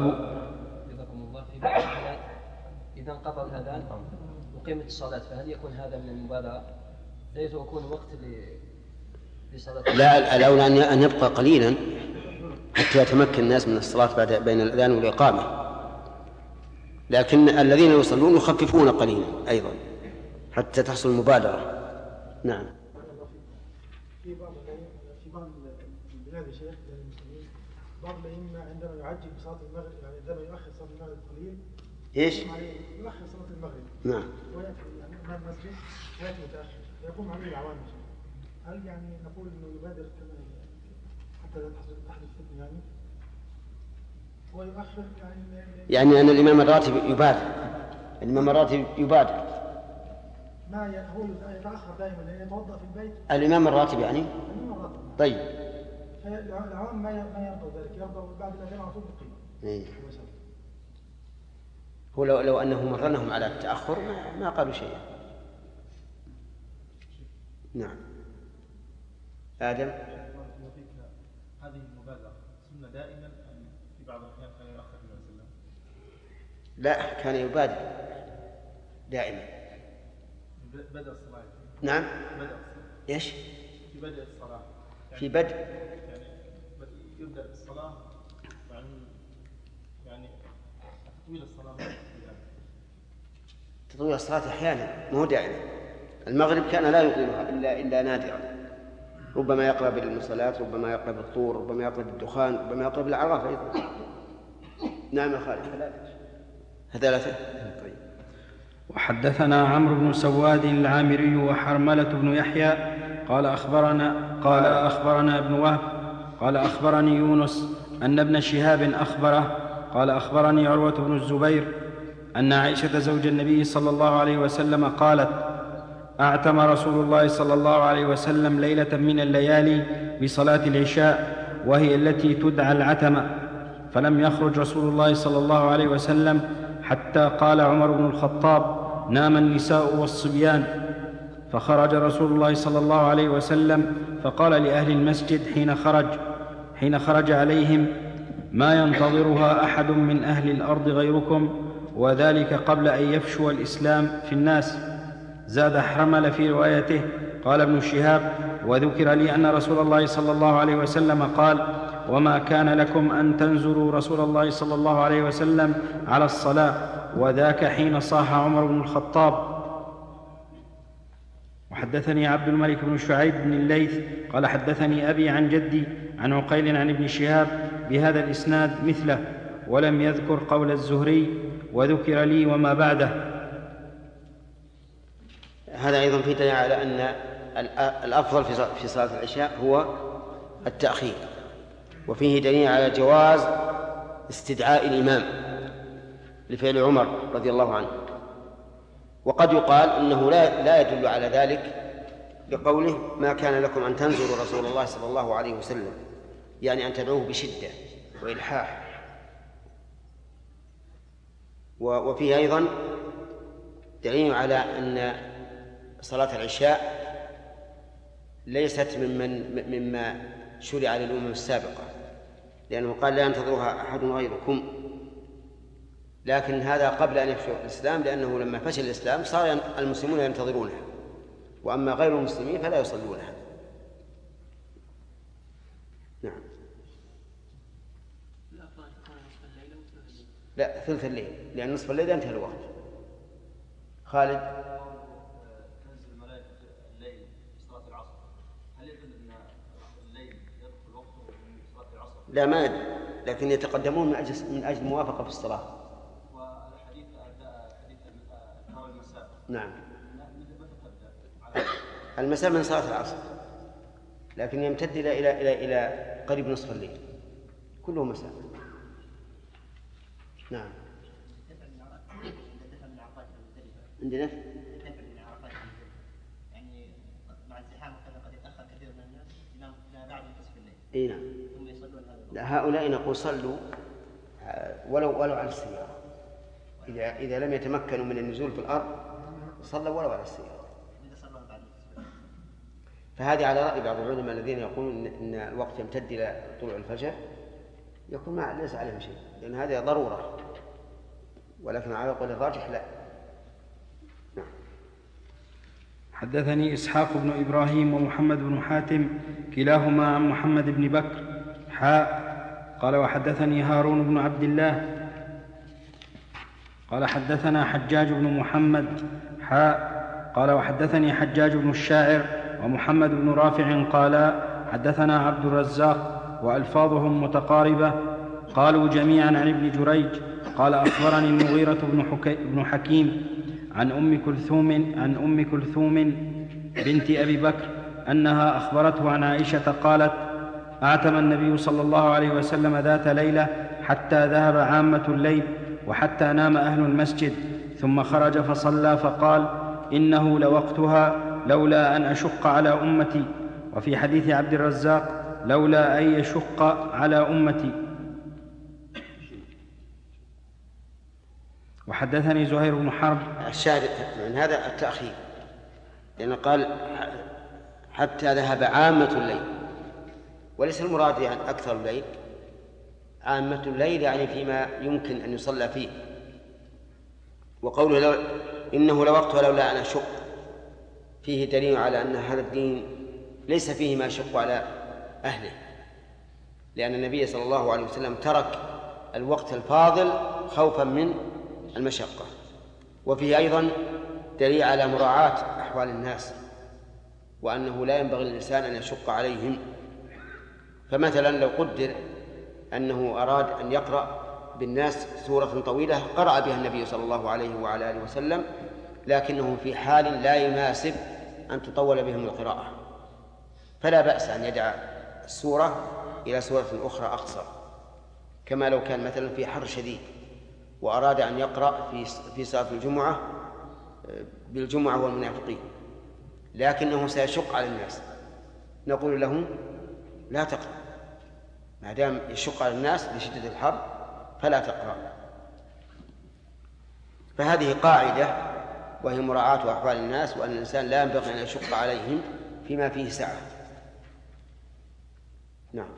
S12: إذا انقطع الأذان وقيمة الصلاة فهل يكون هذا من المبالغة؟ ليس يكون وقت لصلاة؟
S3: لا، الأولى أن يبقى قليلا حتى يتمكن الناس من الصلاة بين الأذان والإقامة، لكن الذين يصلون يخففون قليلا أيضا حتى تحصل المبادرة. نعم.
S8: في بعض البلاد يا شيخ المسلمين بعض الأئمة عندما يعجل بصلاة المغرب، يعني عندما يؤخر صلاة المغرب قليل
S3: ايش؟
S8: يؤخر صلاة المغرب.
S3: نعم.
S8: ويأتي أمام المسجد ويأتي متأخر يقوم عليه العوام. هل يعني نقول إنه يبادر كما حتى لا تحدث فتنة يعني؟ ويؤخر
S3: يعني أن الإمام الراتب يبادر.
S8: ما هو يتأخر دائما لأنه يتوضأ في البيت.
S3: الإمام الراتب يعني؟
S8: الإمام الراتب.
S3: طيب.
S8: العوام ما يرضوا ذلك، يرضوا بعد الأذان على طول بالقيم.
S3: هو لو أنه مرنهم على التأخر ما قالوا شيئا. نعم. آدم.
S14: هذه المبالغة سنة دائما أم في بعض الأحيان كان يؤخر النبي صلى الله عليه وسلم؟
S3: لا، كان يبادر دائما.
S14: بدء الصلاة.
S3: نعم.
S14: بدء الصلاة.
S3: إيش؟
S14: في بدء الصلاة.
S3: في بدء.
S14: يعني يبدأ الصلاة يعني تطويل الصلاة.
S3: تطويل الصلاة أحيانا مو دائما. المغرب كان لا يطيلها إلا نادرا، ربما يقرأ بالمصلات، ربما يقرأ بالطور، ربما يقرأ بالدخان، ربما يقرأ بالأعراف أيضا. نعم يا خالد. ثلاثة. طيب.
S2: وحدثنا عمرو بن سواد العامري وحرملة بن يحيى قال أخبرنا ابن وهب قال أخبرني يونس أن ابن شهاب أخبره قال أخبرني عروة بن الزبير أن عائشة زوج النبي صلى الله عليه وسلم قالت: أعتم رسول الله صلى الله عليه وسلم ليلة من الليالي بصلاة العشاء وهي التي تدعى العتمة، فلم يخرج رسول الله صلى الله عليه وسلم حتى قال عمر بن الخطاب: نام النساء والصبيان. فخرج رسول الله صلى الله عليه وسلم فقال لأهل المسجد حين خرج عليهم: ما ينتظرها أحد من أهل الأرض غيركم، وذلك قبل أن يفشو الإسلام في الناس. زاد حرمل في روايته قال ابن شهاب: وذكر لي أن رسول الله صلى الله عليه وسلم قال: وما كان لكم أن تنزلوا رسول الله صلى الله عليه وسلم على الصلاة، وذاك حين صاح عمر بن الخطاب. وحدثني عبد الملك بن شعيب بن الليث قال حدثني أبي عن جدي عن عقيل عن ابن شهاب بهذا الإسناد مثله، ولم يذكر قول الزهري: وذكر لي وما بعده.
S3: هذا أيضا فيه دليل على أن الأفضل في صلاة العشاء هو التأخير، وفيه دليل على جواز استدعاء الإمام لفعل عمر رضي الله عنه. وقد يقال إنه لا يدل على ذلك بقوله: ما كان لكم أن تنزلوا رسول الله صلى الله عليه وسلم، يعني أن تدعوه بشدة وإلحاح. وفيه أيضا دليل على أن صلاة العشاء ليست مما شرع للأمم السابقة، لأنه قال: لا ينتظرها أحد غيركم، لكن هذا قبل أن يفشو الإسلام، لأنه لما فشل الإسلام صار المسلمون ينتظرونها، وأما غير المسلمين فلا يصلونها. نعم. لا، ثلث الليل، لأن نصف الليل انتهى الوقت. خالد.
S15: تنزل الملائكة الليل في صلاة العصر، هل يدل أن
S3: لا ما أدري، لكن يتقدمون من أجل الموافقة في الصلاة.
S15: والحديث حديث المساء.
S3: نعم. المساء من صلاة العصر، لكن يمتد إلى قريب نصف الليل، كله مساء. نعم. عندنا
S15: يعني مع الزحام وكذا قد يتأخر كثير من الناس إلى بعد منتصف الليل.
S3: اي نعم.
S15: ثم يصلون
S3: لا، هؤلاء نقول صلوا ولو على السيارة، إذا لم يتمكنوا من النزول في الأرض صلوا ولو على السيارة. فهذه على رأي بعض العلماء الذين يقولون إن الوقت يمتد إلى طلوع الفجر، يكون ليس عليهم شيء، لأن هذه ضرورة، ولكن على قول الراجح لا.
S2: حدثني إسحاق بن إبراهيم ومحمد بن حاتم كلاهما عن محمد بن بكر قال وحدثني هارون بن عبد الله قال حدثنا حجاج بن محمد قال وحدثني حجاج بن الشاعر ومحمد بن رافع قال حدثنا عبد الرزاق وألفاظهم متقاربة قالوا جميعا عن ابن جريج قال أخبرني المغيرة بن حكيم عن أم كلثوم بنت أبي بكر أنها أخبرته عن عائشة قالت أعتم النبي صلى الله عليه وسلم ذات ليلة حتى ذهب عامة الليل وحتى نام أهل المسجد، ثم خرج فصلى فقال إنه لوقتها لولا أن أشق على أمتي. وفي حديث عبد الرزاق لولا أن يشق على أمتي. وحدثني زهير بن حرب.
S3: الشاهد من هذا التأخير، لأنه قال حتى ذهب عامة الليل، وليس المراد يعني أكثر الليل، عامة الليل يعني فيما يمكن أن يصلى فيه. وقوله إنه لوقتها لولا أن أشق فيه دليل على أن هذا الدين ليس فيه ما يشق على أهله، لأن النبي صلى الله عليه وسلم ترك الوقت الفاضل خوفا من المشقة. وفيه أيضا دليل على مراعاة أحوال الناس، وأنه لا ينبغي للإنسان أن يشق عليهم. فمثلا لو قدر أنه أراد أن يقرأ بالناس سورة طويلة قرأ بها النبي صلى الله عليه وعلى آله وسلم، لكنه في حال لا يناسب أن تطول بهم القراءة، فلا بأس أن يدع السورة إلى سورة أخرى أقصر، كما لو كان مثلا في حر شديد وأراد أن يقرأ في صلاة الجمعة بالجمعة والمنافقين، لكنه سيشق على الناس، نقول له لا تقرأ ما دام يشق على الناس لشدة الحر، فلا تقرأ. فهذه قاعدة وهي مراعاة أحوال الناس، وأن الإنسان لا ينبغي أن يشق عليهم فيما فيه سعة. نعم.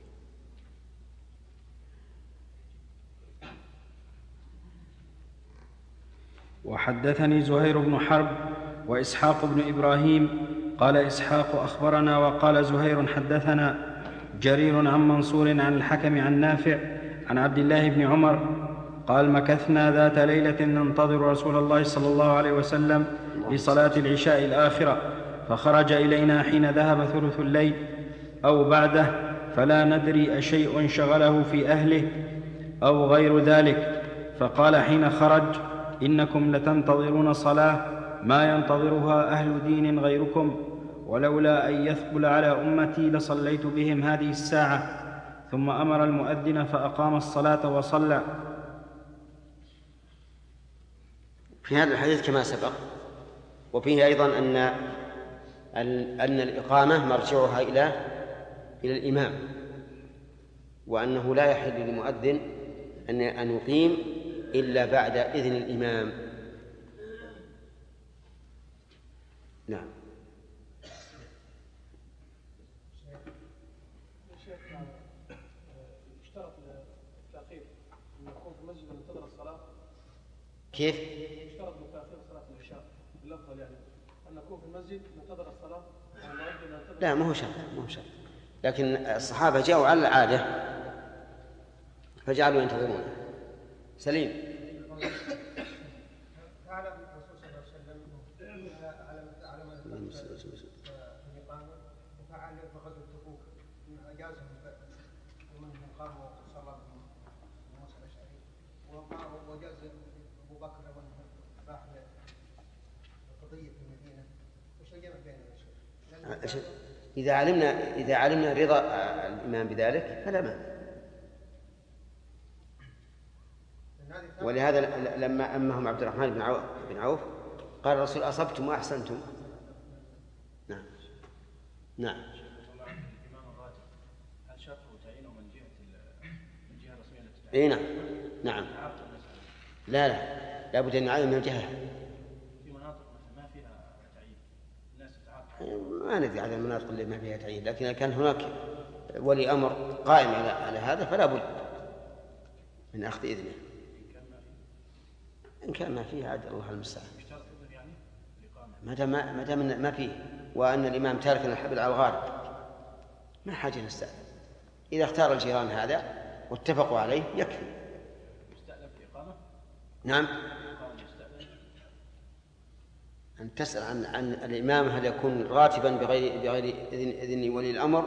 S2: وحدثني زهير بن حرب وإسحاق بن إبراهيم قال إسحاق أخبرنا وقال زهير حدثنا جرير عن منصور عن الحكم عن نافع عن عبد الله بن عمر قال مكثنا ذات ليلة ننتظر رسول الله صلى الله عليه وسلم لصلاة العشاء الآخرة، فخرج إلينا حين ذهب ثلث الليل أو بعده، فلا ندري أشيء شغله في أهله أو غير ذلك، فقال حين خرج إنكم لتنتظرون صلاة ما ينتظرها أهل دين غيركم، ولولا أن يثقل على أمتي لصليت بهم هذه الساعة. ثم أمر المؤذن فأقام الصلاة وصلى.
S3: في هذا الحديث كما سبق، وفيه أيضا أن الإقامة مرجعها إلى الإمام، وأنه لا يحل للمؤذن أن يقيم إلا بعد إذن الإمام. نعم.
S13: يشترط التأخير أن يكون في المسجد ينتظر الصلاة.
S3: كيف؟
S13: يشترط لتأخير صلاة العشاء بالأفضل يعني أن نكون في المسجد ننتظر الصلاة.
S3: لا، ما هو شرط، لكن الصحابة جاءوا على العادة فجعلوا ينتظرون. سليم.
S4: أعلم الرسول صلى الله عليه وسلم على من الإقامة وفعل غزوة تبوك أجازهم
S9: قاموا صلى بهم موسى الاشعري وجاز ابو بكر راح قضيه في المدينه، وش الجمع بينهم يا شيخ؟
S3: إذا علمنا رضا الإمام بذلك فلا مانع. ولهذا لما أمهم عبد الرحمن بن عوف قال الرسول أصبتم وأحسنتم. نعم. نعم.
S14: هل شرطه تعيينه من جهة الرسمية التي
S3: إيه نعم. نعم. لا لابد أن يعين من الجهة.
S14: في مناطق ما فيها تعيين الناس تتعاقد.
S3: ما ندري على المناطق اللي ما فيها تعيين، لكن إذا كان هناك ولي أمر قائم على هذا فلا بد من أخذ إذنه. إن كان ما فيه عاد الله المستعان. ما دام ما فيه وأن الإمام تارك الحبل على الغالب ما حاجة نستأذن. إذا اختار الجيران هذا واتفقوا عليه يكفي.
S14: يستأذن في إقامة؟
S3: نعم. أن تسأل عن الإمام هل يكون راتبا بغير إذن ولي الأمر.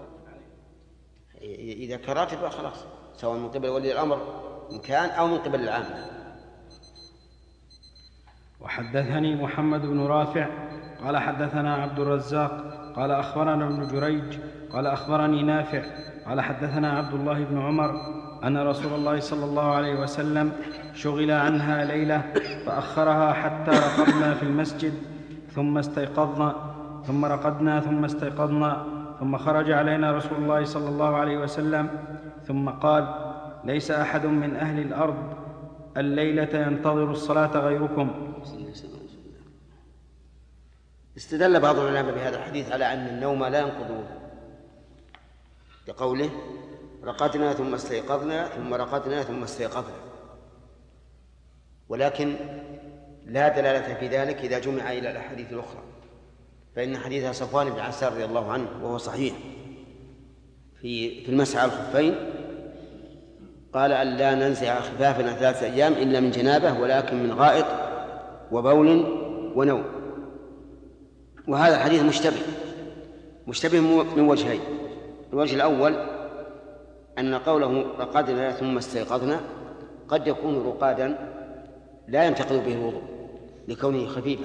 S3: إذا كان راتبا خلاص، سواء من قبل ولي الأمر إن كان أو من قبل العامة.
S2: وحدثني محمد بن رافع قال حدثنا عبد الرزاق قال أخبرنا ابن جريج قال أخبرني نافع قال حدثنا عبد الله بن عمر أن رسول الله صلى الله عليه وسلم شغل عنها ليلة فأخرها حتى رقدنا في المسجد ثم استيقظنا ثم رقدنا ثم استيقظنا ثم خرج علينا رسول الله صلى الله عليه وسلم ثم قال: ليس أحد من أهل الأرض الليلة ينتظر الصلاة غيركم.
S3: استدل بعض العلماء بهذا الحديث على أن النوم لا ينقض الوضوء بقوله: رقدنا ثم استيقظنا ثم رقدنا ثم استيقظنا، ولكن لا دلالة في ذلك إذا جمع إلى الأحاديث الأخرى، فإن حديث صفوان بن عسار رضي الله عنه وهو صحيح في المسح على الخفين قال: أن لا ننزع خفافنا 3 أيام إلا من جنابه ولكن من غائط وبول ونوم. وهذا الحديث مشتبه من وجهين. الوجه الأول أن قوله رقدنا ثم استيقظنا قد يكون رقادا لا ينتقض به الوضوء لكونه خفيفا،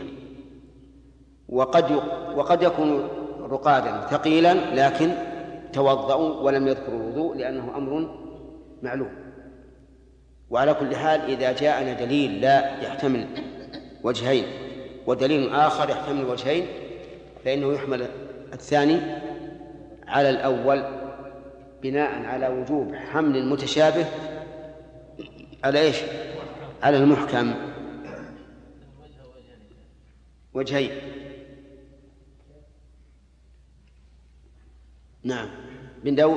S3: وقد يكون رقادا ثقيلا لكن توضأوا ولم يذكروا الوضوء لأنه أمر معلوم. وعلى كل حال إذا جاءنا دليل لا يحتمل وجهين ودليل آخر يحتمل وجهين فإنه يحمل الثاني على الأول بناء على وجوب حمل المتشابه على إيش؟ على المحكم. وجهين. نعم. بن داود.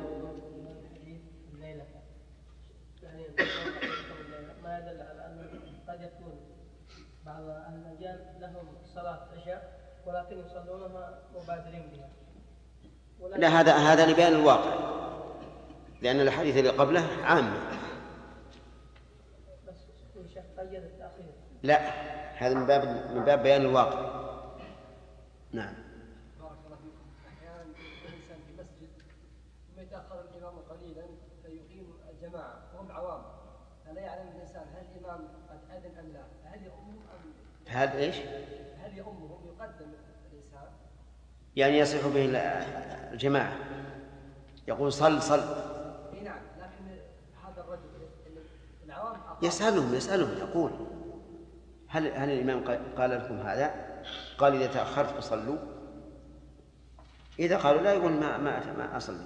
S5: ما يدل على أن قد يكون بعض أهل المجال لهم صلاة عشاء ولكن يصلونها مبادرين بها.
S3: لا، هذا لبيان الواقع، لأن الحديث اللي قبله عامة.
S5: بس الشيخ قيد التأخير.
S3: لا، هذا من باب بيان الواقع. نعم.
S16: بارك الله فيكم. أحيانا الإنسان في مسجد ثم يتأخر الإمام قليلا فيقيم الجماعة وهم عوام، فلا يعلم الإنسان هل الإمام قد أذن أم لا، هل يؤمهم أم
S3: هل إيش؟
S16: هل يؤمهم يقدم الإنسان
S3: يعني يصح به الجماعة، يقول صل.
S16: نعم، لكن هذا الرجل العوام
S3: يسألهم يقول: هل الإمام قال لكم هذا؟ قال: إذا تأخرت فصلوا. إذا قالوا لا يقول ما أصلي.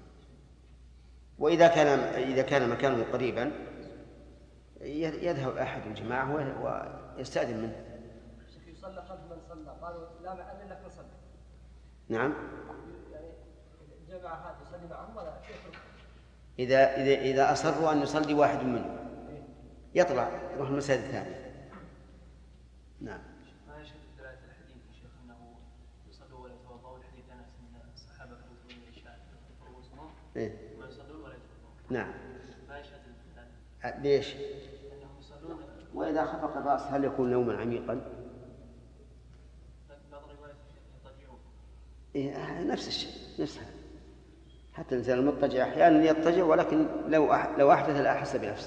S3: وإذا كان مكانه قريبا يذهب أحد الجماعة ويستأذن منه.
S16: يصلى خلف من صلى، قالوا لا أذن لك نصلي.
S3: نعم.
S16: يعني الجماعة هذه يصلي معهم ولا يترك؟
S3: إذا أصروا أن يصلي واحد منهم يطلع يروح المسجد الثاني. نعم.
S17: ما يشهد دلالة الحديث يا شيخ أنه يصلوا ولا يتوضؤون؟ الحديث أنس من الصحابة كانوا يصلون العشاء يفطروا ويصومون وما يصلون ولا يتوضؤون.
S3: نعم.
S17: ما يشهد الدلالة.
S3: ليش؟
S17: أنهم يصلون.
S3: وإذا خفق الرأس هل يكون نوما عميقا؟
S17: بعض الروايات يضجعون.
S3: نفس الشيء، نفس هذا. حتى الإنسان المضطجع أحيانا يضطجع، ولكن لو أحدث لا أحس بنفسه.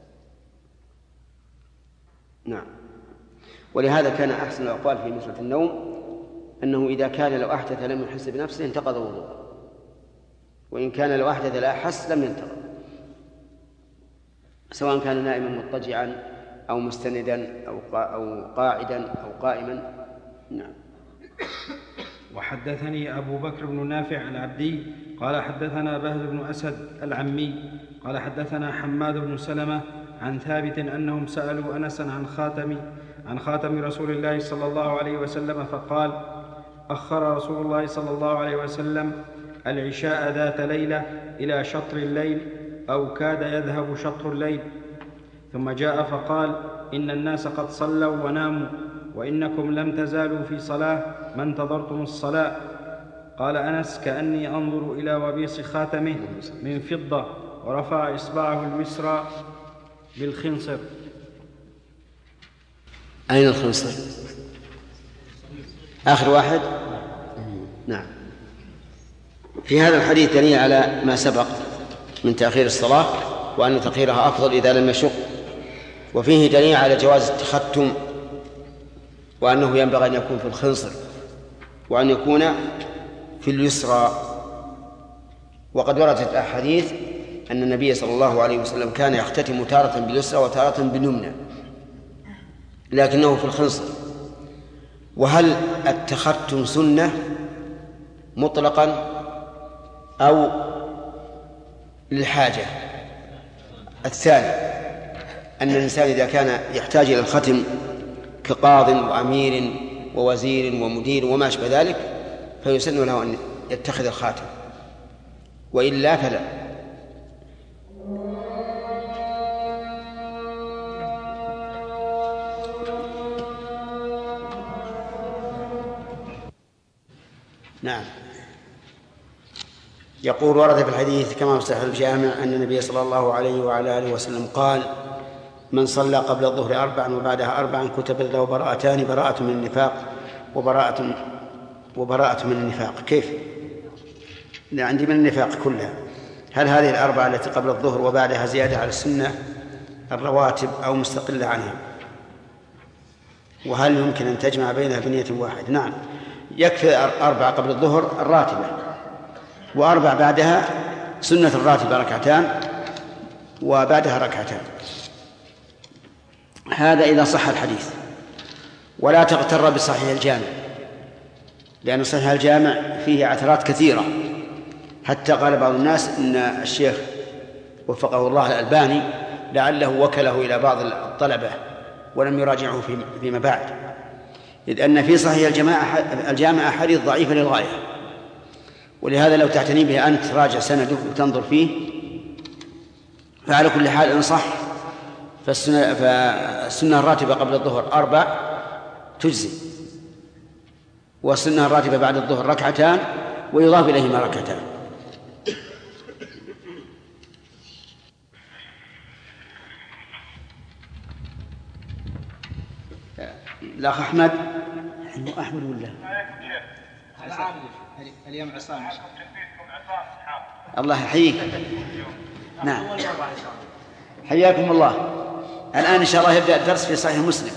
S3: نعم. ولهذا كان أحسن الأقوال في مسألة النوم أنه إذا كان لو أحدث لم يحس بنفسه انتقض وضوءه، وإن كان لو أحدث لا أحس لم ينتقض، سواء كان نائما مضطجعا أو مستندا أو قاعدا أو قائما. نعم.
S2: وحدثني أبو بكر بن نافع العبدي قال حدثنا بهز بن أسد العمي قال حدثنا حماد بن سلمة عن ثابت أنهم سألوا أنسا عن خاتم رسول الله صلى الله عليه وسلم فقال: أخر رسول الله صلى الله عليه وسلم العشاء ذات ليلة إلى شطر الليل أو كاد يذهب شطر الليل، ثم جاء فقال: إن الناس قد صلوا وناموا، وإنكم لم تزالوا في صلاة ما انتظرتم الصلاة. قال أنس: كأني أنظر إلى وبيص خاتمه من فضة، ورفع إصبعه اليسرى بالخنصر.
S3: أين الخنصر؟ آخر واحد. نعم. في هذا الحديث دليل على ما سبق من تأخير الصلاة، وأن تأخيرها أفضل إذا لم يشق، وفيه دليل على جواز التختم، وأنه ينبغي أن يكون في الخنصر وأن يكون في اليسرى. وقد وردت الأحاديث أن النبي صلى الله عليه وسلم كان يختتم تارة باليسرى وتارة باليمنى، لكنه في الخنصر. وهل التختم سنة مطلقا أو للحاجة؟ الثاني، أن الإنسان إذا كان يحتاج إلى الختم كقاض وأمير ووزير ومدير وما أشبه ذلك فيسن له أن يتخذ الخاتم، وإلا فلا. نعم. يقول: ورد في الحديث كما في صحيح الجامع أن النبي صلى الله عليه وعلى آله وسلم قال: من صلى قبل الظهر 4 وبعدها 4 كتبت له براءتان، براءة من النفاق وبراءة من النفاق. كيف؟ عندي من النفاق كلها. هل هذه ال4 التي قبل الظهر وبعدها زيادة على السنة الرواتب أو مستقلة عنها؟ وهل يمكن أن تجمع بينها بنية واحد؟ نعم، يكفي 4 قبل الظهر الراتبة، و4 بعدها سنة الراتبة 2 وبعدها 2. هذا إذا صح الحديث. ولا تغتر بصحيح الجامع، لأن صحيح الجامع فيه عثرات كثيرة، حتى قال بعض الناس إن الشيخ وفقه الله الألباني لعله وكله إلى بعض الطلبة ولم يراجعه فيما بعد، إذ أن في صحيح الجامع أحاديث ضعيفة للغاية. ولهذا لو تعتني به أنت راجع سنده وتنظر فيه. فعلى كل حال إن صح فالسنة الراتبة قبل الظهر 4 تجزي، والسنة الراتبة بعد الظهر 2 ويضاف إليهما 2. الأخ أحمد ولا
S18: اليوم عصام
S3: الله يحييك. نعم، حياكم الله. الآن إن شاء الله يبدأ الدرس في صحيح مسلم.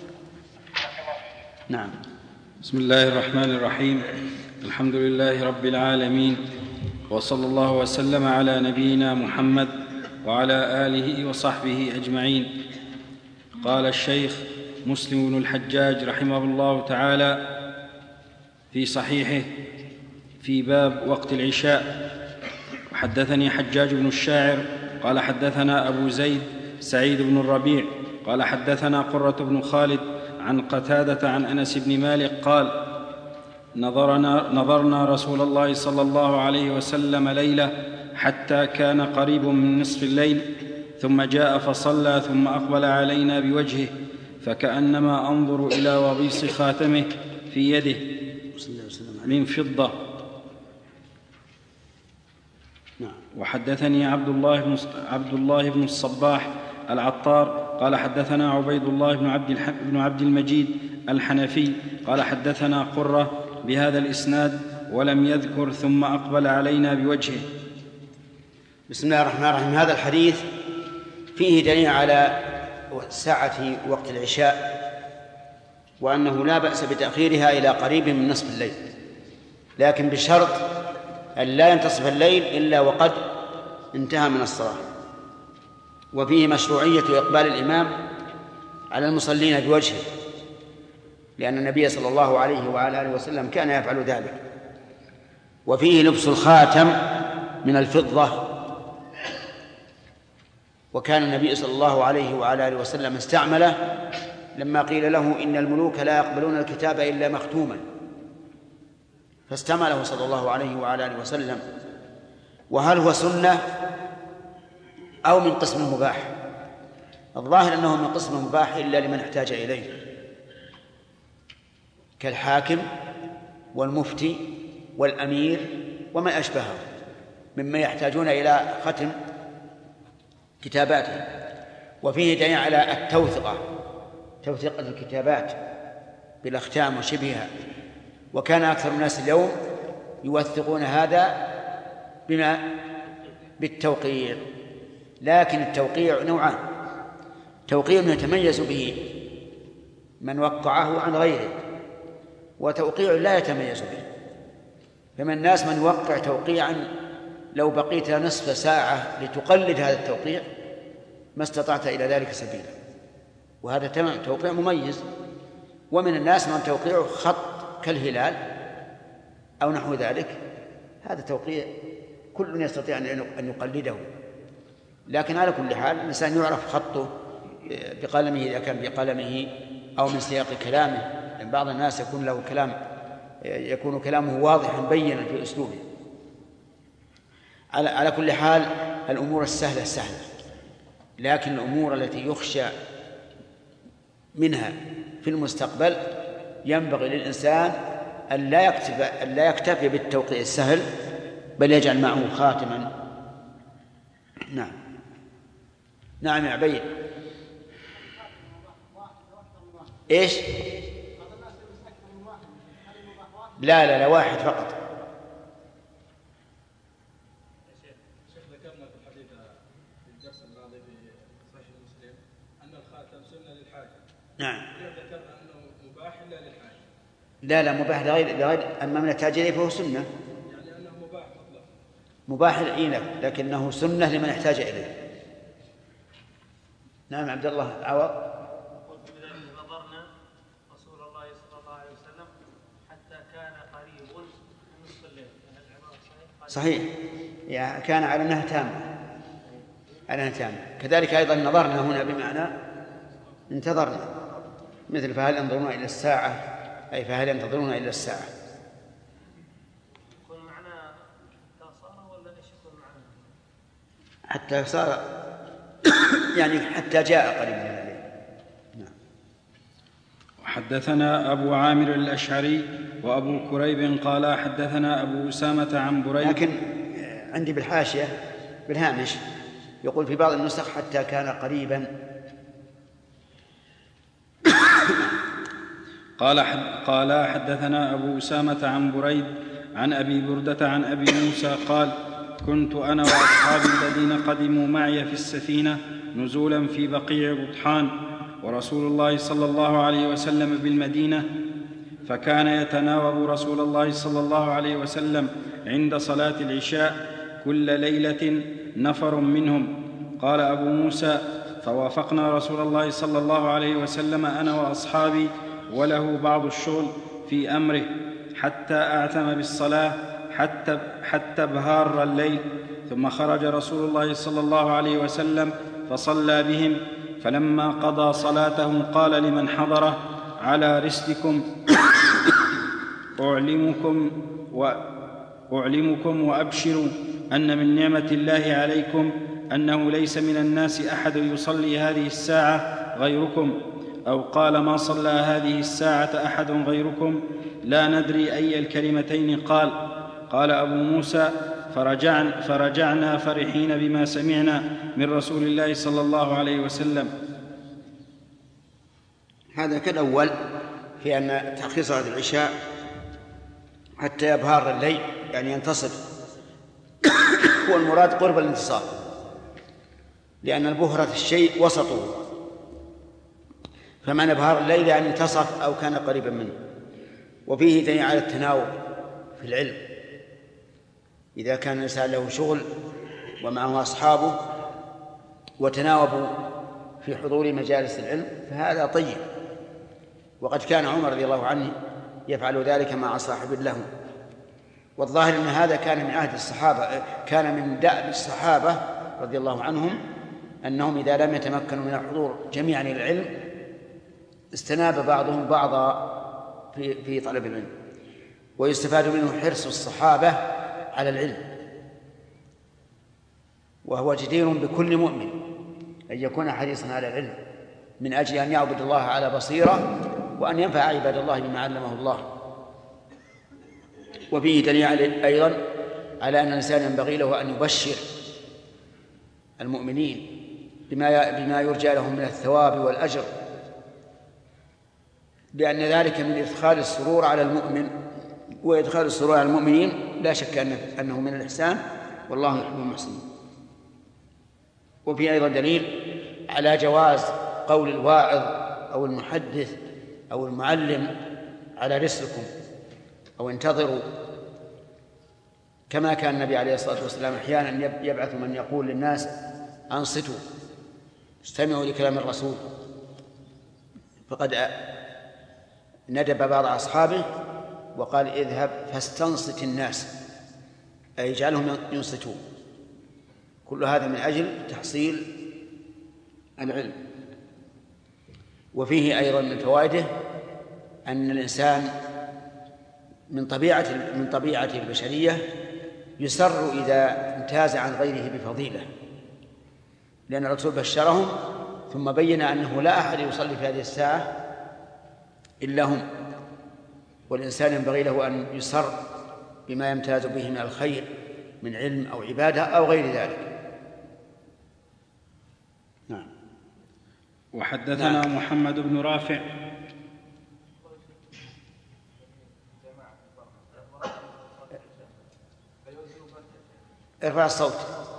S3: نعم.
S2: بسم الله الرحمن الرحيم. الحمد لله رب العالمين، وصلى الله وسلم على نبينا محمد وعلى آله وصحبه أجمعين. قال الشيخ مسلم بن الحجاج رحمه الله تعالى في صحيحه في باب وقت العشاء: حدثني حجاج بن الشاعر قال حدثنا أبو زيد سعيد بن الربيع قال حدثنا قرة بن خالد عن قتادة عن أنس بن مالك قال: نظرنا رسول الله صلى الله عليه وسلم ليلة حتى كان قريب من نصف الليل، ثم جاء فصلى، ثم أقبل علينا بوجهه فكأنما أنظر إلى وبيص خاتمه في يده من فضة. وحدثني عبد الله بن الصباح العطار قال حدثنا عبيد الله بن عبد المجيد الحنفي قال حدثنا قرة بهذا الإسناد ولم يذكر ثم أقبل علينا بوجهه.
S3: بسم الله الرحمن الرحيم. هذا الحديث فيه دليل على ساعة وقت العشاء، وأنه لا بأس بتأخيرها إلى قريب من نصف الليل، لكن بشرط أن لا ينتصف الليل إلا وقد انتهى من الصلاة. وفيه مشروعية إقبال الإمام على المصلين بوجهه، لأن النبي صلى الله عليه وعلى آله وسلم كان يفعل ذلك. وفيه لبس الخاتم من الفضة، وكان النبي صلى الله عليه وعلى آله وسلم استعمله لما قيل له إن الملوك لا يقبلون الكتاب إلا مختوما، فاستعمله صلى الله عليه وعلى آله وسلم. وهل هو سنة أو من قسم المباح؟ الظاهر أنه من قسم المباح إلا لمن احتاج إليه، كالحاكم والمفتي والأمير ومن أشبهه مما يحتاجون إلى ختم كتاباته. وفيه دليل على التوثقة، توثيق الكتابات بالأختام وشبهها، وكان أكثر الناس اليوم يوثقون هذا بما بالتوقيع. لكن التوقيع نوعان: توقيع يتميز به من وقعه عن غيره، وتوقيع لا يتميز به. فمن الناس من يوقع توقيعا لو بقيت نصف ساعة لتقلد هذا التوقيع ما استطعت إلى ذلك سبيلا، وهذا تمام توقيع مميز. ومن الناس من توقيعه خط كالهلال أو نحو ذلك، هذا توقيع كل يستطيع أن يقلده. لكن على كل حال الإنسان يعرف خطه بقلمه إذا كان بقلمه أو من سياق كلامه، لأن بعض الناس يكون كلامه واضحا بينا في أسلوبه. على كل حال الأمور السهلة سهلة، لكن الأمور التي يخشى منها في المستقبل ينبغي للإنسان أن لا يكتفي بالتوقيع السهل، بل يجعل معه خاتما. نعم يا عبيد. إيش؟ لا واحد فقط.
S13: شيخ ذكرنا في الحديث في الدرس الماضي في صحيح مسلم أن الخاتم سنة للحاجة.
S3: نعم.
S13: ذكرنا أنه مباح إلا للحاجة.
S3: لا مباح لغير أما من احتاج إليه فهو سنة.
S13: يعني أنه مباح مطلق.
S3: مباح لكنه سنة لمن احتاج إليه. نعم عبد الله عوض.
S10: قلت بذلك نظرنا رسول الله صلى الله عليه وسلم حتى كان قريب من نصف الليل.
S3: صحيح، يعني كان على أنها تامة. كذلك أيضا نظرنا هنا بمعنى انتظرنا، مثل فهل ينظرون إلى الساعة، أي فهل ينتظرون إلى الساعة.
S10: يكون معنا حتى صار ولا إيش يكون معنا؟
S3: حتى صار يعني حتى جاء قريب من الليل. نعم.
S2: وحدثنا أبو عامر الأشعري وأبو كريب قال حدثنا أبو أسامة عن بريد.
S3: لكن عندي بالحاشية بالهامش يقول في بعض النسخ حتى كان قريبا.
S2: قال حدثنا أبو أسامة عن بريد عن أبي بردة عن أبي موسى قال كنت أنا وأصحابي الذين قدموا معي في السفينة نزولا في بقيع بطحان، ورسول الله صلى الله عليه وسلم بالمدينة، فكان يتناوب رسول الله صلى الله عليه وسلم عند صلاة العشاء كل ليلة نفر منهم. قال أبو موسى فوافقنا رسول الله صلى الله عليه وسلم أنا وأصحابي وله بعض الشغل في أمره حتى أعتم بالصلاة حتى ابهار الليل، ثم خرج رسول الله صلى الله عليه وسلم فصلى بهم، فلما قضى صلاته قال لمن حضره على رسلكم أعلمكم وأبشروا أن من نعمة الله عليكم أنه ليس من الناس أحد يصلي هذه الساعة غيركم، أو قال ما صلى هذه الساعة أحد غيركم، لا ندري أي الكلمتين قال. قال أبو موسى فرجعنا فرحين بما سمعنا من رسول الله صلى الله عليه وسلم.
S3: هذا كالأول في أن تأخير صلاة العشاء حتى يبهر الليل يعني ينتصف، والمراد قرب الانتصاف، لأن البهرة الشيء وسطه، فمعنى بهار الليل يعني انتصف أو كان قريبا منه. وفيه دليل على التناوب في العلم، إذا كان الإنسان له شغل ومعه أصحابه وتناوبوا في حضور مجالس العلم فهذا طيب. وقد كان عمر رضي الله عنه يفعل ذلك مع صاحب له. والظاهر أن هذا كان من عهد الصحابة، كان من دأب الصحابة رضي الله عنهم أنهم إذا لم يتمكنوا من الحضور جميعا للعلم استناب بعضهم بعضا في طلب العلم. ويستفاد منه حرص الصحابة على العلم، وهو جدير بكل مؤمن أن يكون حريصا على العلم من أجل أن يعبد الله على بصيرة وأن ينفع عباد الله بما علمه الله. وفيه دليل أيضا على أن الإنسان ينبغي له أن يبشر المؤمنين بما يرجى لهم من الثواب والأجر، لأن ذلك من إدخال السرور على المؤمن، وإدخال السرور على المؤمنين لا شك أنه من الإحسان، والله يحب المحسنين. وفي أيضا دليل على جواز قول الواعظ أو المحدث أو المعلم على رسلكم أو انتظروا، كما كان النبي عليه الصلاة والسلام أحيانا يبعث من يقول للناس أنصتوا استمعوا لكلام الرسول، فقد ندب بعض أصحابه وقال اذهب فاستنصت الناس، أي اجعلهم ينصتون. كل هذا من أجل تحصيل العلم. وفيه أيضا من فوائده أن الإنسان من طبيعته البشرية يسر إذا امتاز عن غيره بفضيلة، لأن الرسول بشرهم ثم بين أنه لا أحد يصلي في هذه الساعة إلا هم، والإنسان ينبغي له أن يسر بما يمتاز به من الخير من علم أو عبادة أو غير ذلك.
S2: نعم. وحدثنا محمد بن رافع
S3: ارفع الصوت.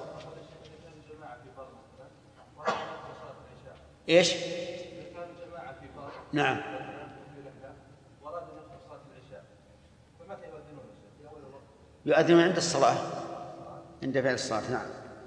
S3: ايش؟ نعم. يؤذن عند الصلاة، عند فعل الصلاة. نعم.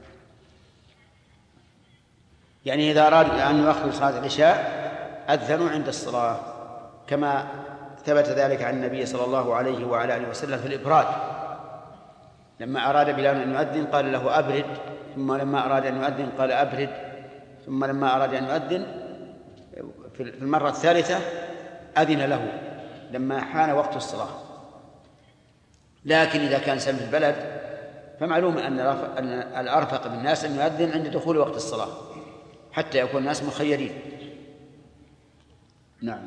S3: يعني إذا أراد أن يؤخر صلاة العشاء أذنوا عند الصلاة، كما ثبت ذلك عن النبي صلى الله عليه وعلى آله وسلم في الإبراد، لما أراد بلال أن يؤذن قال له أبرد، ثم لما أراد أن يؤذن قال أبرد، ثم لما أراد أن يؤذن في المرة الثالثة أذن له لما حان وقت الصلاة. لكن إذا كان سلم البلد فمعلوم أن الأرفق بالناس أن يؤذن عند دخول وقت الصلاة حتى يكون الناس مخيرين. نعم.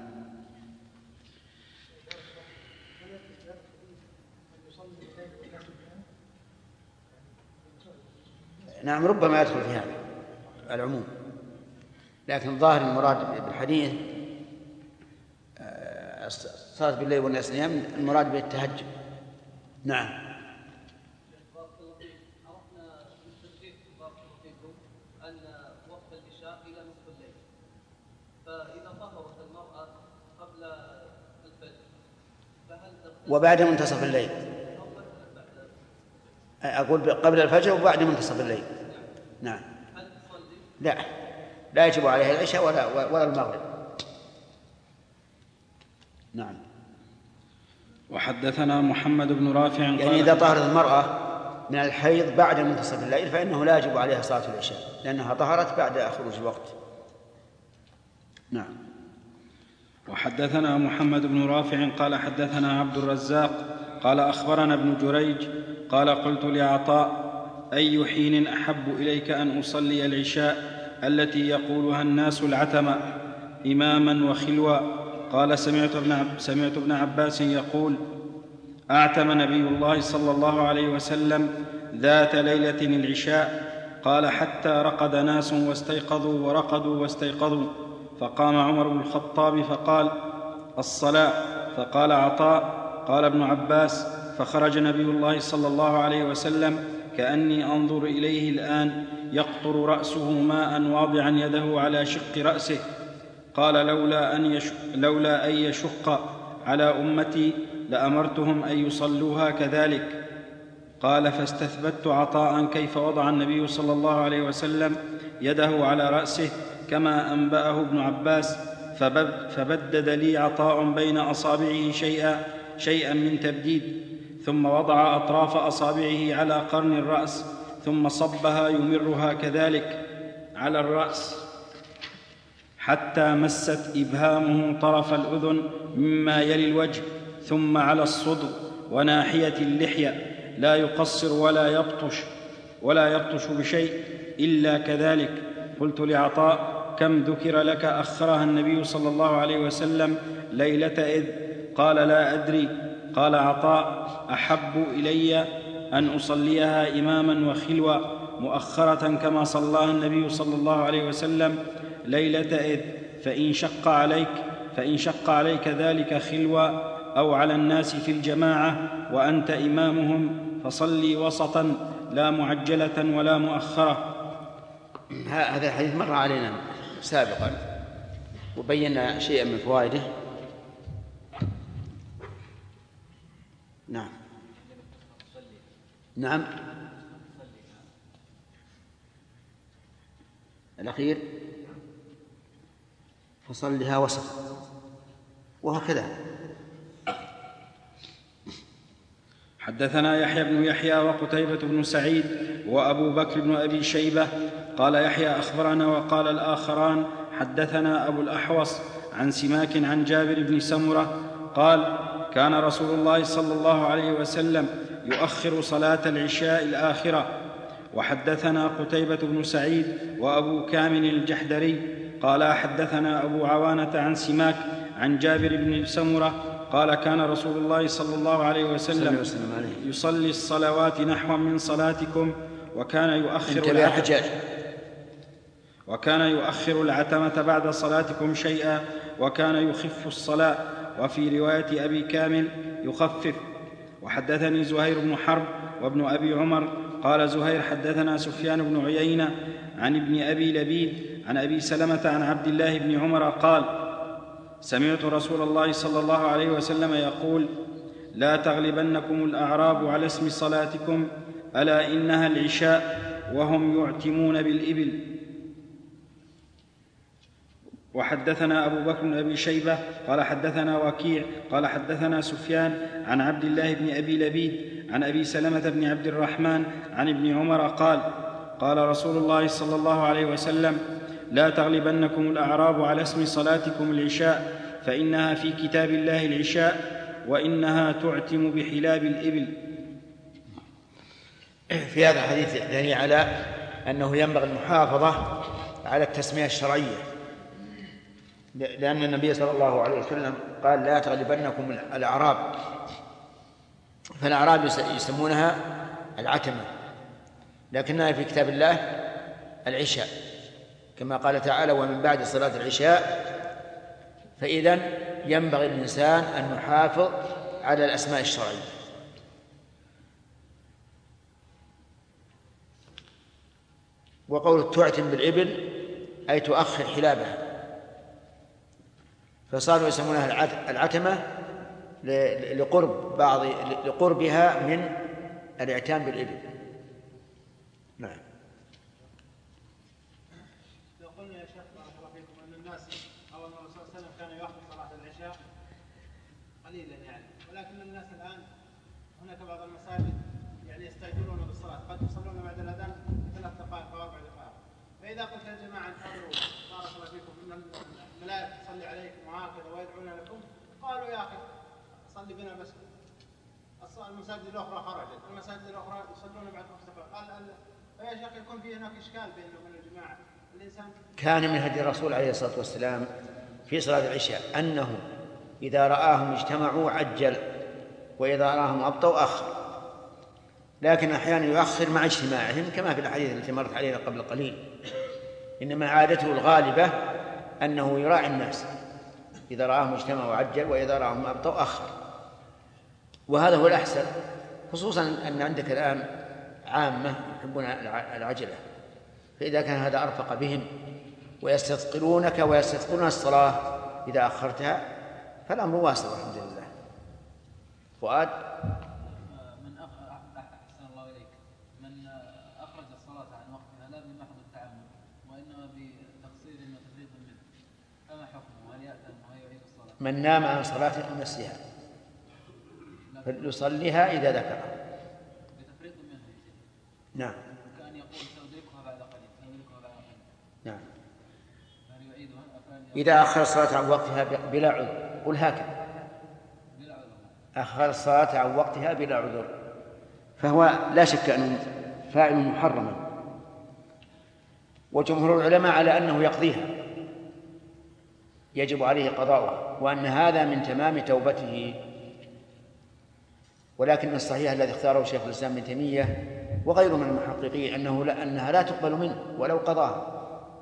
S3: نعم، ربما يدخل في هذا العموم، لكن ظاهر المراد بالحديث الصلاة بالليل والناس نيام، المراد بالتهجد. نعم.
S12: عرفنا بالتدقيق بارك الله فيكم أن وقت العشاء إلى نصف الليل، فإذا طهرت المرأة قبل الفجر فهل
S3: وبعد منتصف الليل؟ أقول قبل الفجر وبعد منتصف الليل. نعم. لا يجب عليها العشاء ولا المغرب. نعم.
S2: وحدثنا محمد بن رافع
S3: يعني إذا طهرت المرأة من الحيض بعد منتصف الليل فإنه لا يجب عليها صلاة العشاء لأنها طهرت بعد خروج الوقت. نعم.
S2: وحدثنا محمد بن رافع قال حدثنا عبد الرزاق قال أخبرنا ابن جريج قال قلت لعطاء أي حين أحب إليك أن أصلي العشاء التي يقولها الناس العتمة إماما وخلوا؟ قال سمعت ابن عباس يقول أعتم نبي الله صلى الله عليه وسلم ذات ليلة العشاء، قال حتى رقد ناس واستيقظوا ورقدوا واستيقظوا، فقام عمر بن الخطاب فقال الصلاة، فقال عطاء قال ابن عباس فخرج نبي الله صلى الله عليه وسلم كأني أنظر إليه الآن يقطر رأسه ماء واضعا يده على شق رأسه. قال لولا أن يشق على أمتي لأمرتهم أن يصلوها كذلك. قال فاستثبت عطاء كيف وضع النبي صلى الله عليه وسلم يده على رأسه كما أنبأه ابن عباس، فبدد لي عطاء بين أصابعه شيئا من تبديد، ثم وضع أطراف أصابعه على قرن الرأس ثم صبها يمرها كذلك على الرأس حتى مست إبهامه طرف الأذن مما يلي الوجه، ثم على الصدر وناحية اللحية، لا يقصر ولا يبطش بشيء إلا كذلك. قلت لعطاء كم ذكر لك أخرها النبي صلى الله عليه وسلم ليلة إذ؟ قال لا أدري. قال عطاء أحب إلي أن أصليها إماما وخلوة مؤخرة كما صلاها النبي صلى الله عليه وسلم ليلة إذ، فإن شق عليك ذلك خلوة أو على الناس في الجماعة وأنت إمامهم فصلي وسطا لا معجلة ولا مؤخرة.
S3: هذا الحديث مر علينا سابقا وبينا شيئا من فوائده. نعم الأخير فصلها وسط، وهو كذا.
S2: حدثنا يحيى بن يحيى وقتيبة بن سعيد وأبو بكر بن أبي شيبة. قال يحيى أخبرنا، وقال الآخران حدثنا أبو الأحوص عن سماك عن جابر بن سمرة قال كان رسول الله صلى الله عليه وسلم يؤخر صلاة العشاء الآخرة. وحدثنا قتيبة بن سعيد وأبو كامل الجحدري قال حدثنا أبو عوانة عن سماك عن جابر بن سمرة قال كان رسول الله صلى الله عليه وسلم يصلي الصلوات نحو من صلاتكم وكان يؤخر العتمة بعد صلاتكم شيئا وكان يخف الصلاة، وفي رواية أبي كامل يخفف. وحدثني زهير بن حرب وابن أبي عمر قال زهير حدثنا سفيان بن عيينة عن ابن أبي لبيد عن أبي سلمة عن عبد الله بن عمر قال سمعت رسول الله صلى الله عليه وسلم يقول لا تغلبنكم الأعراب على اسم صلاتكم ألا إنها العشاء وهم يعتمون بالإبل. وحدثنا أبو بكر بن أبي شيبة قال حدثنا وكيع قال حدثنا سفيان عن عبد الله بن أبي لبيد عن أبي سلمة بن عبد الرحمن عن ابن عمر قال قال رسول الله صلى الله عليه وسلم لا تغلبنكم الأعراب على اسم صلاتكم العشاء فإنها في كتاب الله العشاء وإنها تعتم بحلاب الإبل.
S3: في هذا الحديث دليل على أنه ينبغي المحافظة على التسمية الشرعية، لأن النبي صلى الله عليه وسلم قال لا تغلبنكم الأعراب، فالأعراب يسمونها العتمة، لكنها في كتاب الله العشاء كما قال تعالى ومن بعد صلاة العشاء. فإذن ينبغي الإنسان أن يحافظ على الأسماء الشرعية. وقول تعتم بالإبل أي تؤخر حلابها، فصاروا يسمونها العتمة لقربها من الاعتام بالإبل. نعم.
S6: لو قلنا يا شيخ بارك الله فيكم أن الناس أو أن الرسول صلى الله عليه وسلم كان يؤخر صلاة العشاء قليلا يعني، ولكن الناس الآن هناك بعض المساجد يعني يستعجلون بالصلاة، قد يصلون بعد الأذان 3 دقائق أو 4 دقائق. فإذا قلت يا جماعة انتظروا بارك الله فيكم إن الملائكة تصلي عليكم وهكذا ويدعون لكم، قالوا يا أخي صلي بنا بس. المساجد الأخرى خرجت، المساجد الأخرى يصلون بعد 5 دقائق. قال فيا شيخ يكون في هناك إشكال بيننا وبين الجماعة. الإنسان
S3: كان من هدي الرسول عليه الصلاة والسلام في صلاة العشاء أنه إذا رآهم اجتمعوا عجل وإذا رآهم أبطأوا أخر، لكن أحيانا يؤخر مع اجتماعهم كما في الحديث التي مرت علينا قبل قليل. إنما عادته الغالبة أنه يراعي الناس، إذا رآهم اجتمعوا عجل وإذا رآهم أبطأوا أخر.
S18: وهذا هو الأحسن، خصوصا أن عندك الآن عامة يحبون العجلة، فإذا كان هذا أرفق بهم ويستثقلونك ويستثقلون الصلاة إذا أخرتها فالأمر واسع والحمد لله. فؤاد.
S12: من أحسن الله إليك، من أخرج الصلاة عن وقتها لا بمحض التعمد وإنما بتقصير وتفريط منه، فما حكمه؟ هل يأثم ويعيد الصلاة؟
S18: من نام عن صلاة نسيها فليصليها إذا ذكرها.
S12: بتفريط منه.
S18: نعم.
S12: كأن يقول سأدركها بعد قليل، سأدركها بعد قليل.
S18: نعم.
S12: هل يعيدها؟
S18: إذا أخر الصلاة عن وقتها بلا عذر، قل هكذا: أخر الصلاة عن وقتها بلا عذر، فهو لا شك أنه فاعل محرما، وجمهور العلماء على أنه يقضيها، يجب عليه قضاؤها، وأن هذا من تمام توبته. ولكن الصحيح الذي اختاره شيخ الإسلام ابن تيمية وغيره من المحققين أنها لا تقبل منه ولو قضاها،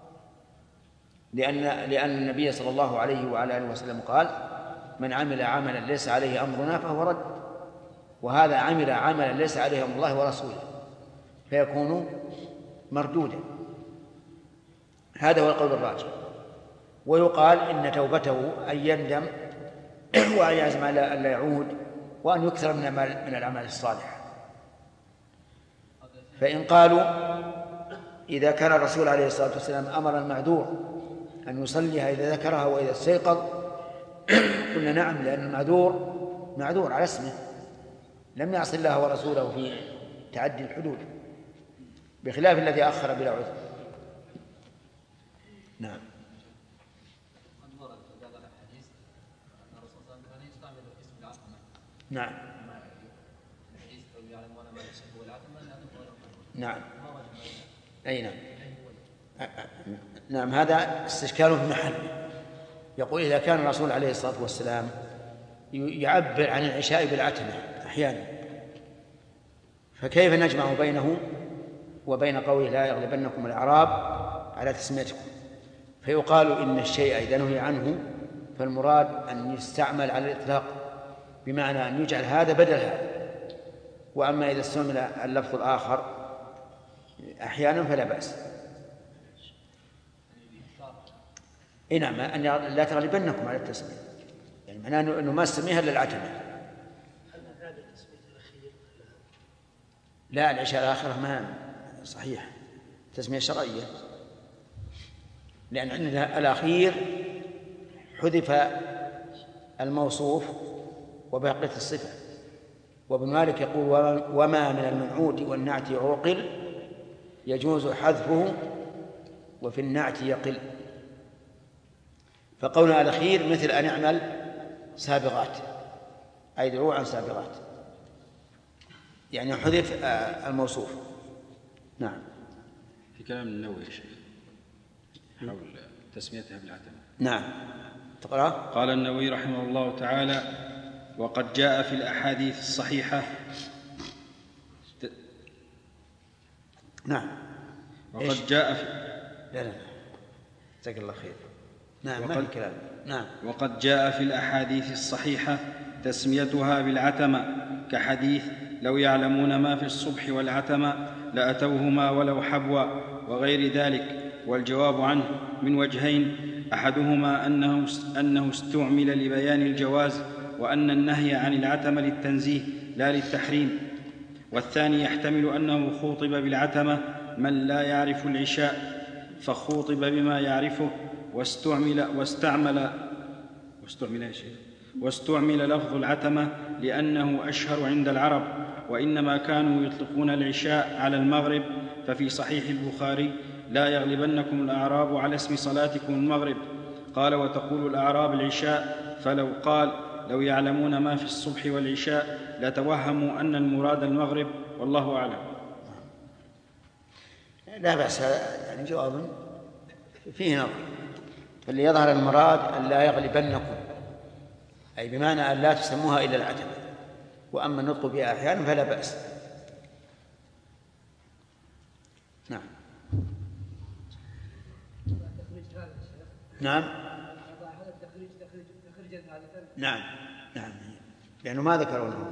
S18: لأن النبي صلى الله عليه وعلى آله وسلم قال: من عمل عملا ليس عليه أمرنا فهو رد، وهذا عمل عملا ليس عليه أمر الله ورسوله فيكون مردودا. هذا هو القول الراجح. ويقال إن توبته أن يندم وأن يعزم على أن لا يعود وأن يكثر من الأعمال الصالحة. فإن قالوا إذا كان الرسول عليه الصلاة والسلام أمر المعذور أن يصليها إذا ذكرها وإذا استيقظ، قلنا نعم، لأن المعذور معذور على اسمه، لم يعص الله ورسوله في تعدي الحدود، بخلاف الذي أخر بلا عذر. نعم. نعم. نعم. أي نعم. نعم، هذا استشكال في محله. يقول إذا كان الرسول عليه الصلاة والسلام يعبر عن العشاء بالعتمة أحيانا، فكيف نجمع بينه وبين قوله لا يغلبنكم الأعراب على تسميتكم؟ فيقال إن الشيء إذا نهي عنه فالمراد أن يستعمل على الإطلاق، بمعنى أن يجعل هذا بدل هذا، وأما إذا استعمل اللفظ الآخر أحيانا فلا بأس. نعم، أن لا تغلبنكم على التسمية، يعني معناه أنه ما استميها إلا العتمة.
S19: هل هذا التسمية الأخير؟
S18: لا، العشاء الآخرة ما صحيح، تسمية شرعية، لأن عندنا الأخير حذف الموصوف وبقيت الصفة، وابن مالك يقول: وما من المنعوت والنعت عقل يجوز حذفه وفي النعت يقل. فقولنا الأخير مثل أن يعمل سابغات، أي دروعا سابغات، يعني حذف الموصوف. نعم.
S2: في كلام النووي يا شيخ حول تسميتها بالعتمة.
S18: نعم، تقرأ.
S2: قال النووي رحمه الله تعالى: وقد جاء في الأحاديث الصحيحة.
S18: نعم.
S2: وقد جاء في
S18: لا جزاك الله خير. نعم، ما في كلام. نعم.
S2: وقد جاء في الأحاديث الصحيحة تسميتها بالعتمة، كحديث: لو يعلمون ما في الصبح والعتمة لأتوهما ولو حبوا، وغير ذلك. والجواب عنه من وجهين: أحدهما أنه استعمل لبيان الجواز، وأن النهي عن العتمة للتنزيه لا للتحريم. والثاني يحتمل أنه خوطب بالعتمة من لا يعرف العشاء فخوطب بما يعرفه، واستعمل لفظ العتمة لأنه أشهر عند العرب، وإنما كانوا يطلقون العشاء على المغرب. ففي صحيح البخاري: لا يغلبنكم الأعراب على اسم صلاتكم المغرب. قال: وتقول الأعراب العشاء، فلو قال: لو يعلمون ما في الصبح والعشاء لتوهموا أن المراد المغرب، والله أعلم.
S18: لا بأس، يعني جواب فيه نظر. فاللي يظهر المراد أن لا يغلبنكم، أي بمعنى أن لا تسموها إلا العتمة، وأما النطق بها أحيانا فلا بأس. نعم. نعم. نعم. نعم. لأنه ما ذكرونه.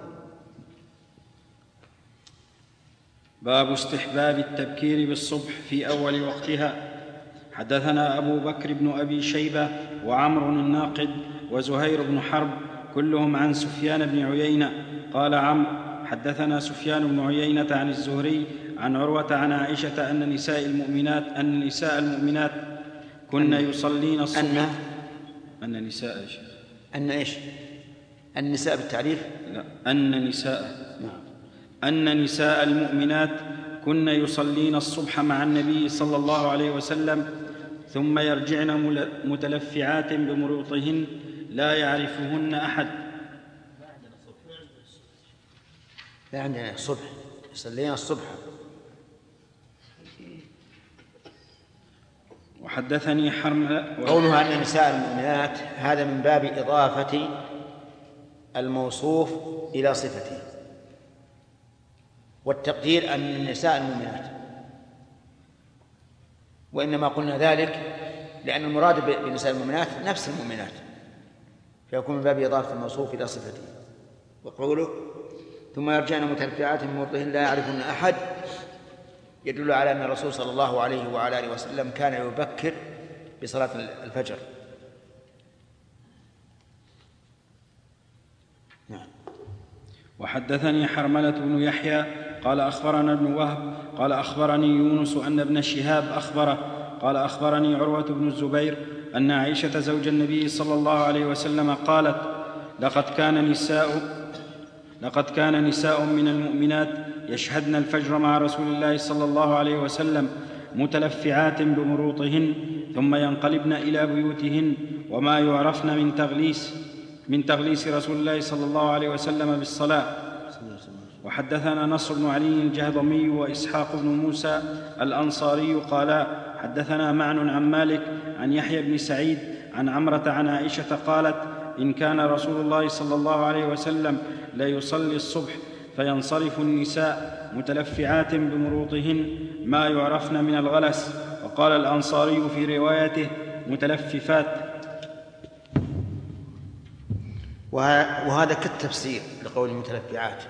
S2: باب استحباب التبكير بالصبح في أول وقتها. حدثنا أبو بكر بن أبي شيبة وعمرو الناقد وزهير بن حرب كلهم عن سفيان بن عيينة. قال عمرو حدثنا سفيان بن عيينة عن الزهري عن عروة عن عائشة أن نساء المؤمنات كن يصلين الصبح. أن نساء
S18: أن إيش؟ النساء بالتعريف؟
S2: لا، أن نساء المؤمنات كن يصلين الصبح مع النبي صلى الله عليه وسلم ثم يرجعن متلفعات بمروطهن لا يعرفهن أحد.
S18: لا عندنا الصبح، يصلين الصبح.
S2: وحدثني حرملة
S18: قولها أن نساء المؤمنات هذا من باب إضافة الموصوف إلى صفته، والتقدير أن النساء المؤمنات، وإنما قلنا ذلك لأن المراد بنساء المؤمنات نفس المؤمنات، فيكون من باب إضافة الموصوف إلى صفته. وقوله ثم يرجعن متلفعات من مرضهن لا يعرفن أحد يدل على أن الرسول صلى الله عليه وعلى آله وسلم كان يبكر بصلاة الفجر.
S2: نعم. وحدثني حرملة بن يحيى قال أخبرنا ابن وهب قال أخبرني يونس أن ابن شهاب أخبره قال أخبرني عروة بن الزبير أن عائشة زوج النبي صلى الله عليه وسلم قالت لقد كان نساء من المؤمنات يشهدن الفجر مع رسول الله صلى الله عليه وسلم متلفعات بمروطهن ثم ينقلبن إلى بيوتهن وما يعرفن من تغليس رسول الله صلى الله عليه وسلم بالصلاة. وحدثنا نصر بن علي الجهضمي وإسحاق بن موسى الأنصاري قالا حدثنا معن عن مالك عن يحيى بن سعيد عن عمرة عن عائشة قالت إن كان رسول الله صلى الله عليه وسلم لا يصلي الصبح فينصرف النساء متلفعات بمروطهن ما يعرفن من الغلس. وقال الأنصاري في روايته متلففات.
S18: وهذا كالتفسير لقول المتلفعات.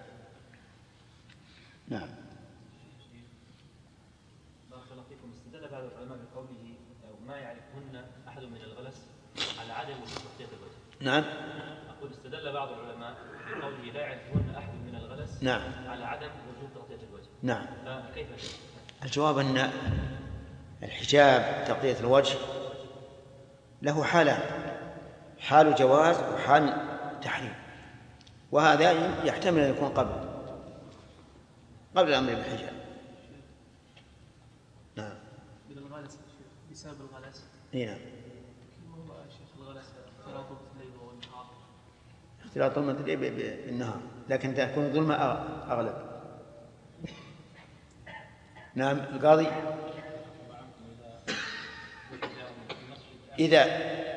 S18: نعم.
S17: بارك الله فيكم. استدل بعض العلماء بقوله ما يعرفهن أحد من الغلس على عدم وجود تغطية الوجه.
S18: نعم.
S17: أقول استدل بعض العلماء بقوله لا يعرفهن أحد من الغلس
S18: نعم.
S17: على عدم وجود تغطية الوجه.
S18: نعم.
S17: فكيف؟
S18: الجواب أن الحجاب تغطية الوجه له حالان، حال جواز وحال تحريم، وهذا يحتمل أن يكون قبل الأمر بالحجاب. نعم.
S17: من الغلس بسبب الغلس.
S18: نعم.
S17: كما هو شيخ الغلس اختلاط الليل والنهار.
S18: اختلاط الليل بالنهار، لكن تكون الظلمة أغلب. نعم. القاضي إذا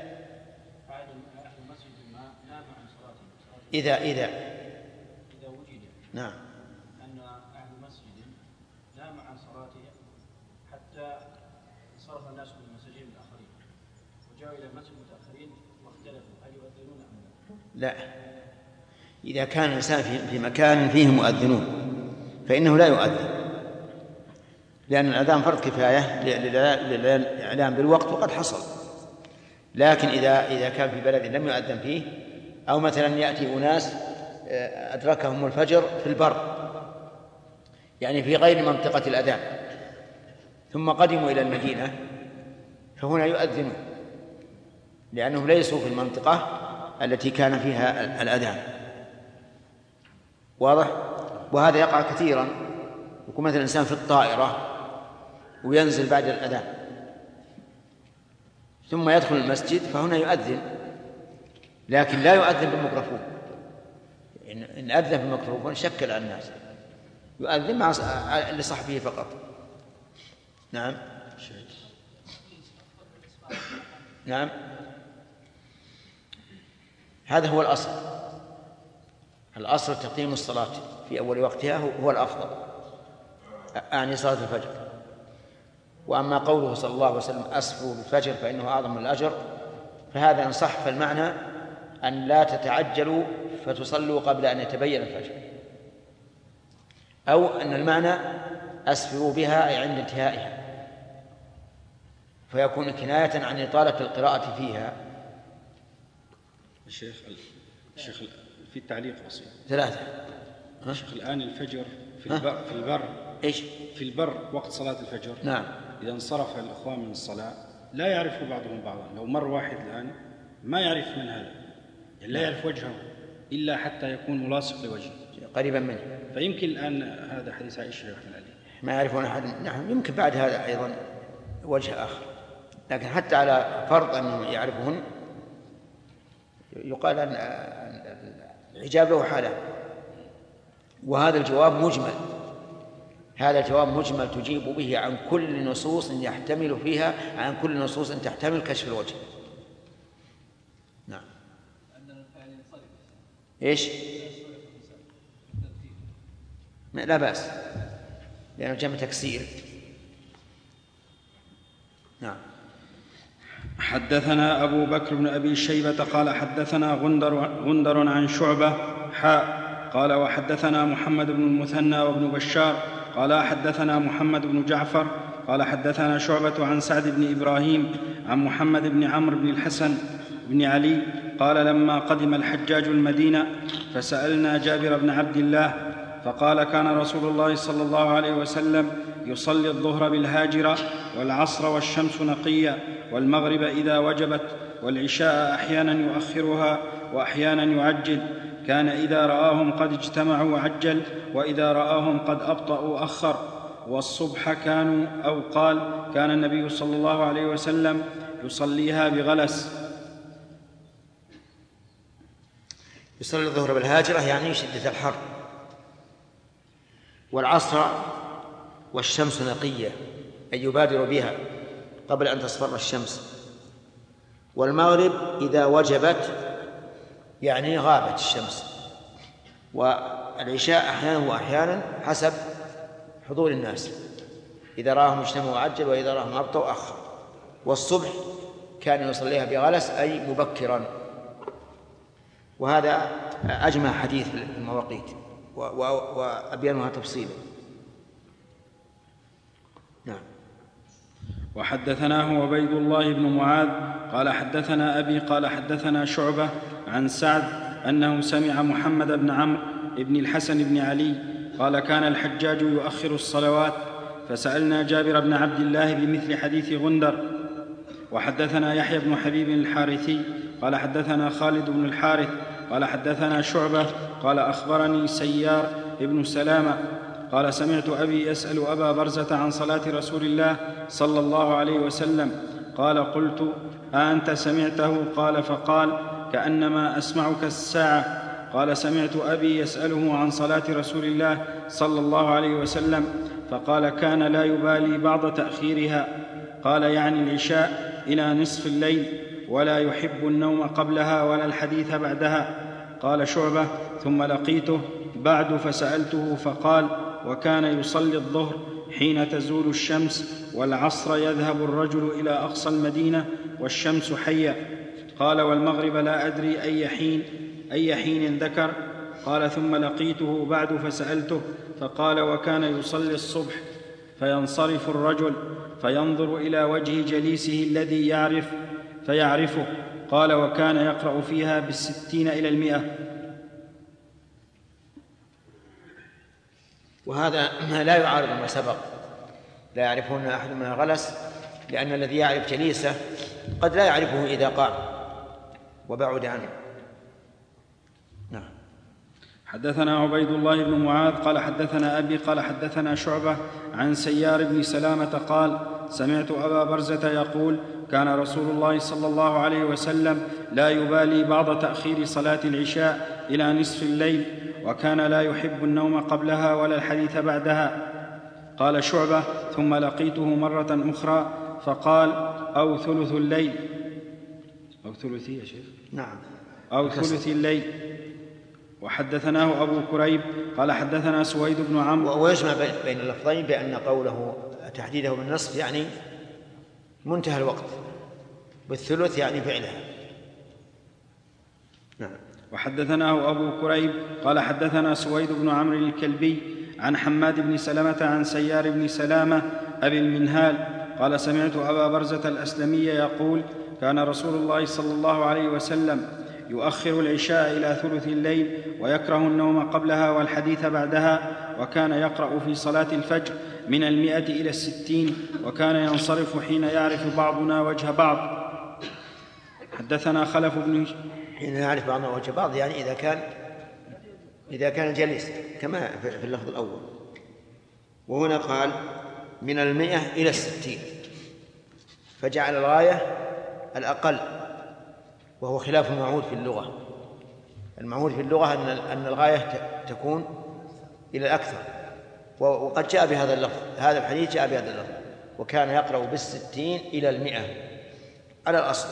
S20: وجد
S18: نعم
S20: أن أهل مسجد نام عن صلاته حتى انصرف الناس من المساجين الآخرين وجاءوا إلى المسجد متأخرين واختلفوا هل يؤذنون أم
S18: لا. إذا كان الإنسان في مكان فيه مؤذنون فإنه لا يؤذن، لأن الأذان فرض كفاية للإعلام بالوقت وقد حصل. لكن إذا كان في بلد لم يؤذن فيه، أو مثلا يأتي أناس أدركهم الفجر في البر يعني في غير منطقة الأذان ثم قدموا إلى المدينة، فهنا يؤذنون لأنهم ليسوا في المنطقة التي كان فيها الأذان. واضح؟ وهذا يقع كثيرا. يكون مثلا الإنسان في الطائرة وينزل بعد الأذان ثم يدخل المسجد، فهنا يؤذن، لكن لا يؤذن بالميكروفون. إن أذن بالميكروفون شكل على الناس، يؤذن مع لصحبه فقط. نعم. نعم. هذا هو الأصل. الأصل تقييم الصلاة في أول وقتها هو الأفضل، أعني صلاة الفجر. وأما قوله صلى الله عليه وسلم أسفوا بالفجر فإنه أعظم الأجر، فهذا إن صح فالمعنى أن لا تتعجلوا فتصلوا قبل أن يتبين الفجر، أو أن المعنى أسفروا بها أي عند انتهائها، فيكون كناية عن إطالة القراءة فيها.
S2: الشيخ في التعليق بسيط
S18: 3.
S2: الشيخ الآن الفجر في البر
S18: إيش؟
S2: في البر وقت صلاة الفجر.
S18: نعم.
S2: إذا انصرف الإخوان من الصلاة لا يعرف بعضهم بعضا، لو مر واحد الآن ما يعرف من هذا، يعني لا يعرف وجهه إلا حتى يكون ملاصق لوجهه
S18: قريبا منه.
S2: فيمكن الآن هذا حديث عائشة يحمل عليه،
S18: ما يعرفون أحد. نعم، يمكن بعد هذا أيضا وجه آخر، لكن حتى على فرض أنهم يعرفون يقال أن الحجاب له حالة. وهذا الجواب مجمل، هذا الجواب مجمل تجيب به عن كل نصوص يحتمل فيها، عن كل نصوص تحتمل كشف الوجه. نعم. إيش؟ لا بأس، لأنه جمع تكسير. نعم.
S2: حدثنا أبو بكر بن أبي شيبة قال حدثنا غندر عن شعبة قال وحدثنا محمد بن المثنى وابن بشار قال حدثنا محمد بن جعفر قال حدثنا شعبة عن سعد بن إبراهيم عن محمد بن عمرو بن الحسن بن علي قال لما قدم الحجاج المدينة فسألنا جابر بن عبد الله فقال كان رسول الله صلى الله عليه وسلم يصلي الظهر بالهاجرة والعصر والشمس نقية والمغرب إذا وجبت والعشاء أحيانا يؤخرها وأحيانا يعجل، كان إذا رآهم قد اجتمعوا عجل وإذا رآهم قد أبطأوا أخر، والصبح كانوا أو قال كان النبي صلى الله عليه وسلم يصليها بغلس.
S18: يصلي الظهر بالهاجرة يعني شدة الحر، والعصر والشمس نقية أي يبادر بها قبل أن تصفر الشمس، والمغرب إذا وجبت يعني غابت الشمس، والعشاء أحيانا وأحيانا حسب حضور الناس، إذا راهم اجتمعوا عجل وإذا راهم أبطأوا أخر، والصبح كان يصليها بغلس أي مبكرا. وهذا أجمع حديث المواقيت وأبينها تفصيلا. نعم.
S2: وحدثناه عبيد الله بن معاذ قال حدثنا أبي قال حدثنا شعبة عن سعد أنه سمع محمد بن عمرو بن الحسن بن علي قال كان الحجاج يؤخر الصلوات، فسألنا جابر بن عبد الله بمثل حديث غندر. وحدثنا يحيى بن حبيب الحارثي قال حدثنا خالد بن الحارث قال حدثنا شعبة قال أخبرني سيار ابن سلامة قال سمعت أبي يسأل أبا برزة عن صلاة رسول الله صلى الله عليه وسلم قال قلت أأنت سمعته؟ قال فقال كأنما أسمعك الساعة. قال سمعت أبي يسأله عن صلاة رسول الله صلى الله عليه وسلم فقال كان لا يبالي بعض تأخيرها، قال يعني العشاء إلى نصف الليل، ولا يحب النوم قبلها ولا الحديث بعدها. قال شعبة ثم لقيته بعد فسألته فقال وكان يصلي الظهر حين تزول الشمس، والعصر يذهب الرجل إلى أقصى المدينة والشمس حية. قال والمغرب لا أدري أي حين ذكر. قال ثم لقيته بعد فسألته فقال وكان يصلي الصبح فينصرف الرجل فينظر إلى وجه جليسه الذي فيعرفه. قال وكان يقرأ فيها 60 إلى 100.
S18: وهذا لا يعارض ما سبق، لا يعرفون أحد من غلس، لأن الذي يعرف جليسه قد لا يعرفه إذا قام وبعد عنه. نعم.
S2: حدثنا عبيد الله بن معاذ قال حدثنا أبي قال حدثنا شعبة عن سيار بن سلامة قال سمعت أبا برزة يقول كان رسول الله صلى الله عليه وسلم لا يبالي بعض تأخير صلاة العشاء إلى نصف الليل، وكان لا يحب النوم قبلها ولا الحديث بعدها. قال شعبة ثم لقيته مرة أخرى فقال أو ثلث الليل، أو ثلثي يا شيخ؟
S18: نعم،
S2: أو ثلث الليل. وحدثناه أبو كريب قال حدثنا سويد بن عمرو.
S18: ويجمع بين اللفظين بأن قوله تحديده بالنصف يعني منتهى الوقت، بالثلث يعني فعلها. نعم.
S2: وحدثناه أبو كريب قال حدثنا سويد بن عمرو الكلبي عن حماد بن سلمة عن سيار بن سلامة أبي المنهال قال سمعت أبا برزة الأسلمي يقول كان رسول الله صلى الله عليه وسلم يؤخر العشاء إلى ثلث الليل ويكره النوم قبلها والحديث بعدها، وكان يقرأ في صلاة الفجر من 100 إلى 60، وكان ينصرف حين يعرف بعضنا وجه بعض. حدثنا خلف بن
S18: حين يعرف بعضنا وجه بعض يعني إذا كان جليس كما في اللفظ الأول. وهنا قال من 100 إلى 60، فجعل الغاية الأقل، وهو خلاف المعهود في اللغة. المعهود في اللغة أن الغاية تكون إلى الأكثر، وقد جاء بهذا اللفظ، هذا الحديث جاء بهذا اللفظ، وكان يقرأ 60 إلى 100 على الأصل.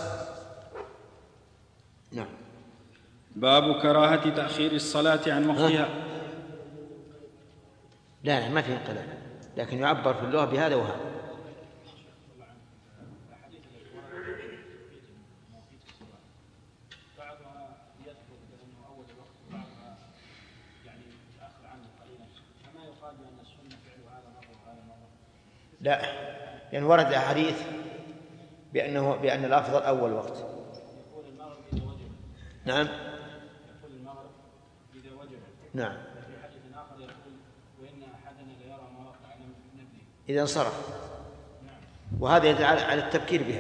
S18: نعم.
S2: باب كراهة تأخير الصلاة عن وقتها.
S18: لا ما في انقلاب، لكن يعبر في اللغة بهذا وهذا. لا، لأن ورد حديث بأن الأفضل أول وقت. نعم.
S20: يقول المغرب إذا وجب.
S18: نعم.
S20: في حديث آخر يقول وإن أحدنا ليرى ما وقع من نبله
S18: إذا انصرف. نعم. وهذا يدل على التبكير بها.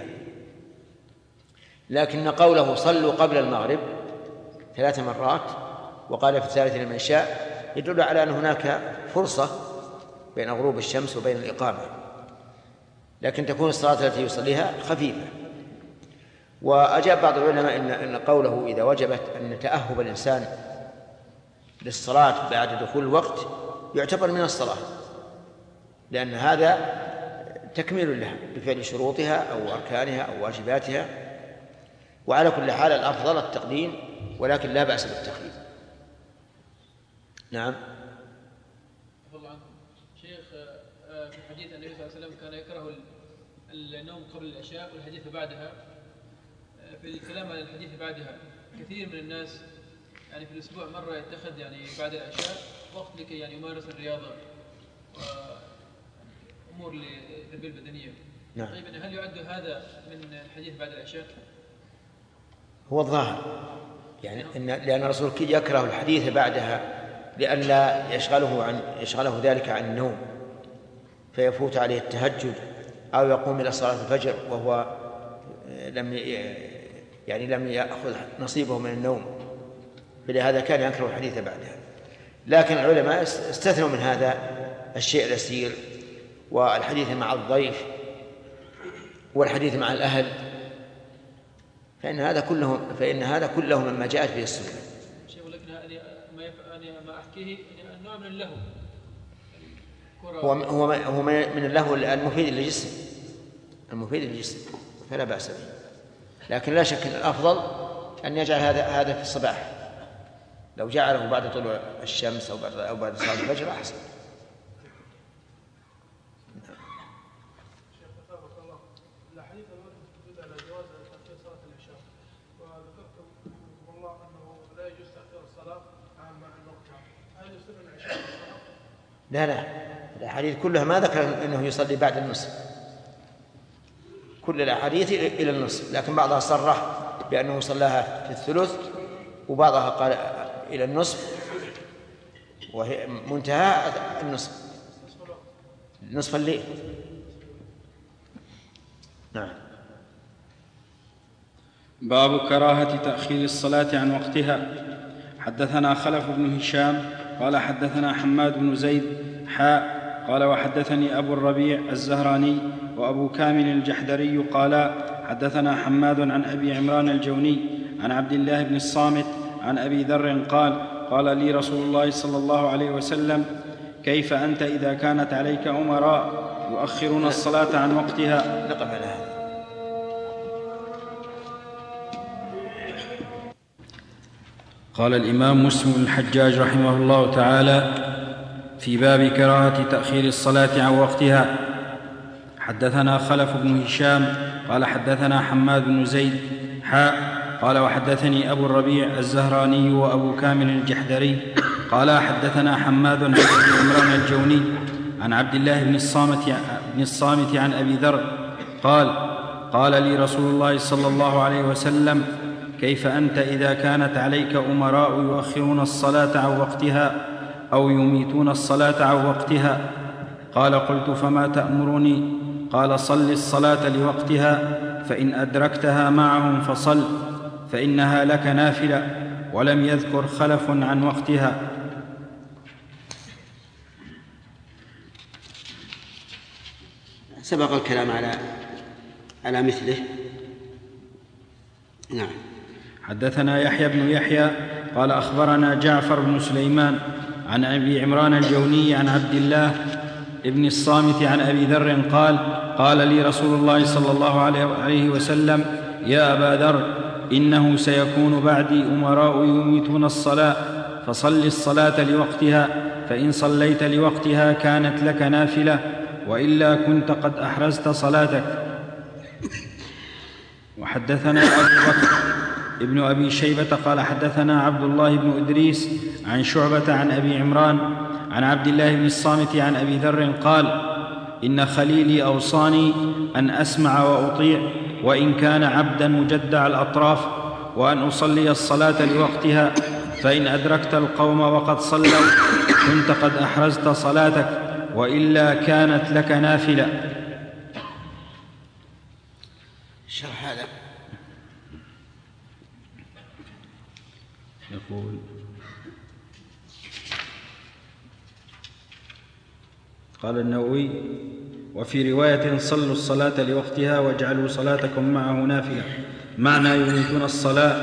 S18: لكن قوله صلوا قبل المغرب 3 مرات وقال في الثالثة لمن شاء يدل على أن هناك فرصة بين غروب الشمس وبين الإقامة، لكن تكون الصلاة التي يصليها خفيفة. وأجاب بعض العلماء إن قوله إذا وجبت أن تأهب الإنسان للصلاة بعد دخول الوقت يعتبر من الصلاة، لأن هذا تكميل لها بفعل شروطها أو أركانها أو واجباتها. وعلى كل حال الأفضل التقديم، ولكن لا بأس بالتخفيف. نعم.
S11: الله عنكم شيخ، في حديث النبي صلى الله عليه وسلم كان يكره النوم قبل العشاء والحديث بعدها. في الكلام على الحديث بعدها كثير من الناس يعني في الأسبوع مرة يتخذ يعني بعد العشاء وقت لكي يعني يمارس الرياضة وأمور للتربية البدنية.
S18: نعم.
S11: طيب هل يعد هذا من الحديث بعد العشاء؟
S18: هو الظاهر يعني لأن الرسول يكره الحديث بعدها لئلا يشغله ذلك عن النوم فيفوت عليه التهجد أو يقوم إلى صلاة الفجر وهو لم يأخذ نصيبه من النوم، فلهذا كان يكره الحديث بعدها. لكن العلماء استثنوا من هذا الشيء اليسير والحديث مع الضيف والحديث مع الأهل، فإن هذا كله مما جاءت به السنة.
S11: ولكن ما أحكيه النوع من اللهو
S18: هو من اللهو المفيد للجسم فلا بأس به، لكن لا شك أن الأفضل أن يجعل هذا في الصباح، لو جعله بعد طلوع الشمس أو بعد صلاة الفجر أحسن.
S8: الحديث الوارد يدل على جواز تأخير صلاة العشاء، وذكرتم والله أنه لا يجوز تأخير الصلاة عن وقتها. هل يصير العشاء الصلاة؟
S18: لا الأحاديث كلها ما ذكر أنه يصلي بعد النصف، كل الأحاديث إلى النصف، لكن بعضها صرح بأنه صلاها في الثلث وبعضها قال إلى النصف وهي منتهى نصف الليل. نعم.
S2: باب كراهة تأخير الصلاة عن وقتها. حدثنا خلف بن هشام قال حدثنا حماد بن زيد قال وحدثني أبو الربيع الزهراني وأبو كامل الجحدري قالا حدثنا حماد عن أبي عمران الجوني عن عبد الله بن الصامت عن أبي ذر قال لي رسول الله صلى الله عليه وسلم كيف أنت إذا كانت عليك أمراء يؤخرون الصلاة عن وقتها.
S18: نقف على هذا.
S2: قال الإمام مسلم بن الحجاج رحمه الله تعالى في باب كراهة تأخير الصلاة عن وقتها. حدثنا خلف بن هشام قال حدثنا حماد بن زيد قال وحدثني أبو الربيع الزهراني وأبو كامل الجحدري قال حدثنا حماد عن أبي عمران الجوني عن عبد الله بن الصامت عن أبي ذر قال لي رسول الله صلى الله عليه وسلم كيف أنت إذا كانت عليك أمراء يؤخرون الصلاة عن وقتها أو يميتون الصلاة عن وقتها؟ قال قلت فما تأمرني؟ قال صل الصلاة لوقتها، فإن أدركتها معهم فصل، فإنها لك نافلة. ولم يذكر خلف عن وقتها.
S3: سبق الكلام على مثله. نعم.
S2: حدثنا يحيى بن يحيى قال أخبرنا جعفر بن سليمان عن أبي عمران الجوني عن عبد الله بن الصامت عن أبي ذر قال لي رسول الله صلى الله عليه وسلم يا أبا ذر إنه سيكون بعدي أمراء يميتون الصلاة، فصل الصلاة لوقتها، فإن صليت لوقتها كانت لك نافلة، وإلا كنت قد أحرزت صلاتك. وحدثنا أبو بكر ابن أبي شيبة قال حدثنا عبد الله بن إدريس عن شعبة عن أبي عمران عن عبد الله بن الصامت عن أبي ذر قال إن خليلي أوصاني أن أسمع وأطيع وإن كان عبدا مجدع الأطراف، وأن أصلي الصلاة لوقتها، فإن أدركت القوم وقد صلوا كنت قد أحرزت صلاتك، وإلا كانت لك نافلة.
S3: شرح هذا
S2: يقول قال النووي وفي رواية صلوا الصلاة لوقتها واجعلوا صلاتكم معه نافلة، معنى يميتون الصلاة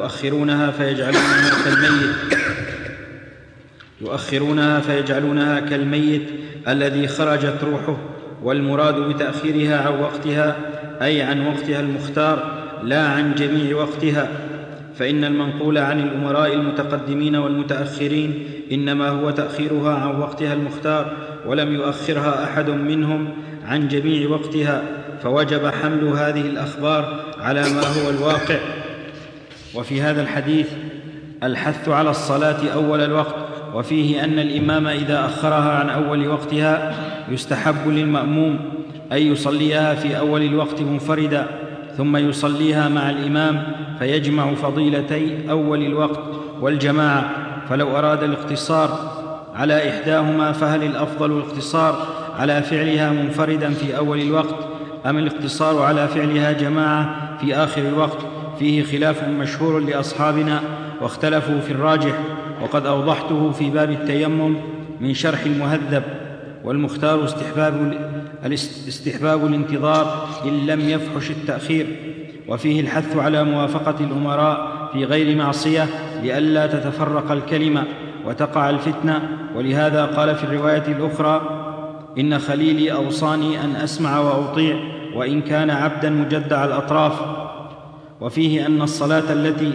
S2: يؤخرونها كالميت الذي خرجت روحه، والمراد بتأخيرها عن وقتها أي عن وقتها المختار لا عن جميع وقتها، فإن المنقول عن الأمراء المتقدمين والمتأخرين إنما هو تأخيرها عن وقتها المختار، ولم يؤخرها أحد منهم عن جميع وقتها، فوجب حمل هذه الأخبار على ما هو الواقع. وفي هذا الحديث الحث على الصلاة أول الوقت، وفيه أن الإمام إذا أخرها عن أول وقتها يستحب للمأموم أن يصليها في أول الوقت منفردا، ثم يصليها مع الإمام، فيجمع فضيلتي أول الوقت والجماعة. فلو أراد الاقتصار على إحداهما فهل الأفضل الاقتصار على فعلها منفردا في أول الوقت أم الاقتصار على فعلها جماعة في آخر الوقت؟ فيه خلاف مشهور لأصحابنا واختلفوا في الراجح، وقد أوضحته في باب التيمم من شرح المهذب. والمختار استحباب الانتظار إن لم يفحش التأخير. وفيه الحث على موافقة الأمراء في غير معصية لئلا تتفرق الكلمة وتقع الفتنة، ولهذا قال في الرواية الأخرى إن خليلي أوصاني أن أسمع وأطيع وإن كان عبدا مجدع الأطراف. وفيه أن الصلاة التي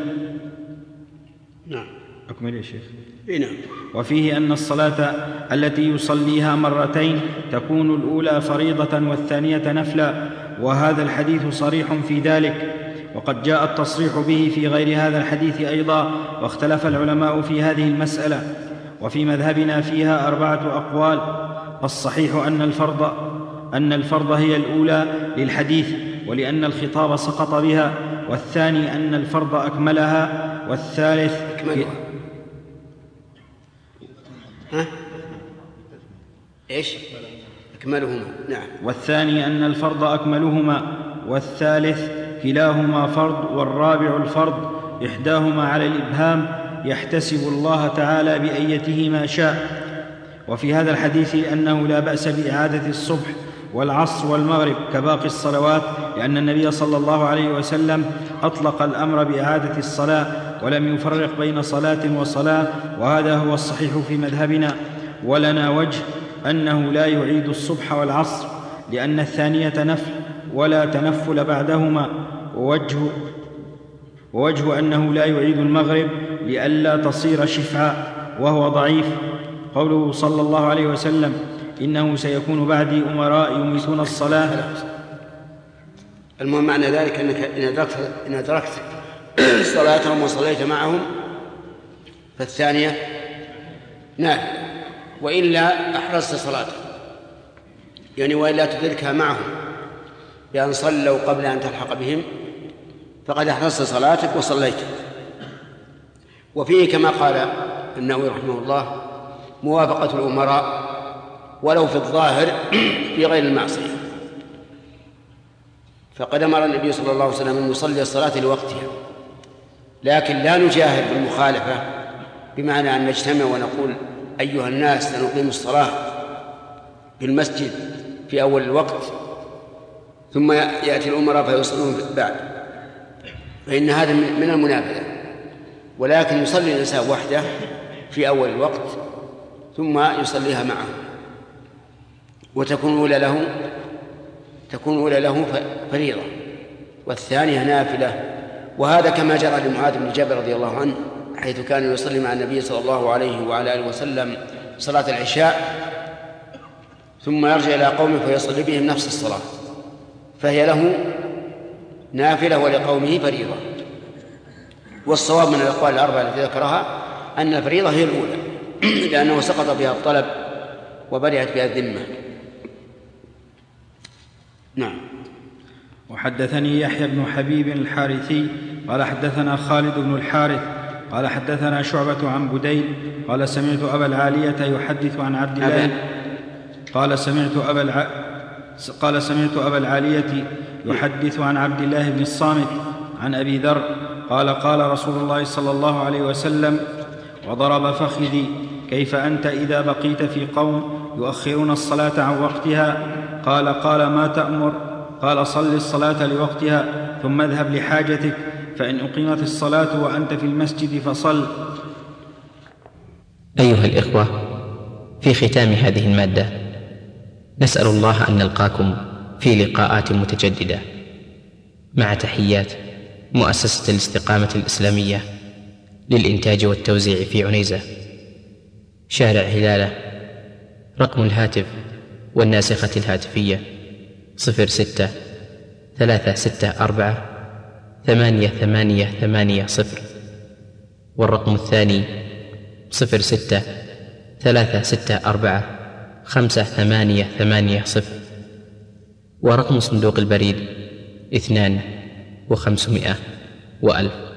S2: أكمل يا شيخ.
S3: نعم.
S2: وفيه أن الصلاة التي يصليها مرتين تكون الأولى فريضة والثانية نفلا، وهذا الحديث صريح في ذلك، وقد جاء التصريح به في غير هذا الحديث أيضا، واختلف العلماء في هذه المسألة. وفي مذهبنا فيها 4 أقوال. الصحيح أن الفرض هي الأولى للحديث ولأن الخطاب سقط بها، والثاني أن الفرض أكملها، والثالث
S3: أكملهما. نعم.
S2: والثاني أن الفرض أكملهما، والثالث كلاهما فرض، والرابع الفرض إحداهما على الإبهام يحتسب الله تعالى بأيته ما شاء. وفي هذا الحديث أنه لا بأس بإعادة الصبح والعصر والمغرب كباقي الصلوات، لأن النبي صلى الله عليه وسلم أطلق الأمر بإعادة الصلاة ولم يفرق بين صلاة وصلاة، وهذا هو الصحيح في مذهبنا. ولنا وجه أنه لا يعيد الصبح والعصر لأن الثانية نفل ولا تنفل بعدهما، ووجه أنه لا يعيد المغرب لئلا تصير شفعا، وهو ضعيف. قوله صلى الله عليه وسلم إنه سيكون بعدي أمراء يميتون الصلاة.
S3: المهم معنى ذلك أنك إن أدركت
S18: صلاتهم وصليت معهم فالثانية نافلة، وإلا أحرزت صلاتك، يعني وإلا تدركها معهم بأن صلوا قبل أن تلحق بهم فقد أحرزت صلاتك وصليت. وفيه كما قال النووي رحمه الله موافقة الأمراء ولو في الظاهر في غير المعصية، فقد أمر النبي صلى الله عليه وسلم أن يصلي الصلاة لوقتها، لكن لا نجاهد بالمخالفة بمعنى أن نجتمع ونقول أيها الناس سنقيم الصلاة في المسجد في أول الوقت ثم يأتي الأمراء فيصلون بعد، فإن هذا من المنافذة. ولكن يصلي الإنسان وحده في أول الوقت ثم يصليها معه وتكون أولى له فريضة والثانية نافلة. وهذا كما جرى لمعاذ بن جبل رضي الله عنه حيث كان يصلي مع النبي صلى الله عليه وعلى آله وسلم صلاة العشاء ثم يرجع إلى قومه فيصلي بهم نفس الصلاة، فهي له نافلة ولقومه فريضة. والصواب من الأقوال الأربعة التي ذكرها أن الفريضة هي الأولى لأنه سقط بها الطلب وبرئت بها الذمة. نعم.
S2: وحدثني يحيى بن حبيب الحارثي قال حدثنا خالد بن الحارث قال حدثنا شعبة عن بديل قال سمعت أبا العالية يحدث عن عبد الله قال سمعت أبا العالية يحدث عن عبد الله بن الصامت عن أبي ذر قال قال رسول الله صلى الله عليه وسلم وضرب فخذي كيف أنت إذا بقيت في قوم يؤخرون الصلاة عن وقتها؟ قال ما تأمر؟ قال صل الصلاة لوقتها ثم اذهب لحاجتك، فإن أقيمت الصلاة وأنت في المسجد فصل.
S1: أيها الإخوة، في ختام هذه المادة نسأل الله أن نلقاكم في لقاءات متجددة مع تحيات مؤسسة الاستقامة الإسلامية للإنتاج والتوزيع في عنيزة، شارع هلالة. رقم الهاتف والناسخة الهاتفية 06-364-8880، والرقم الثاني 06-364-5880، ورقم صندوق البريد 2500 و1000.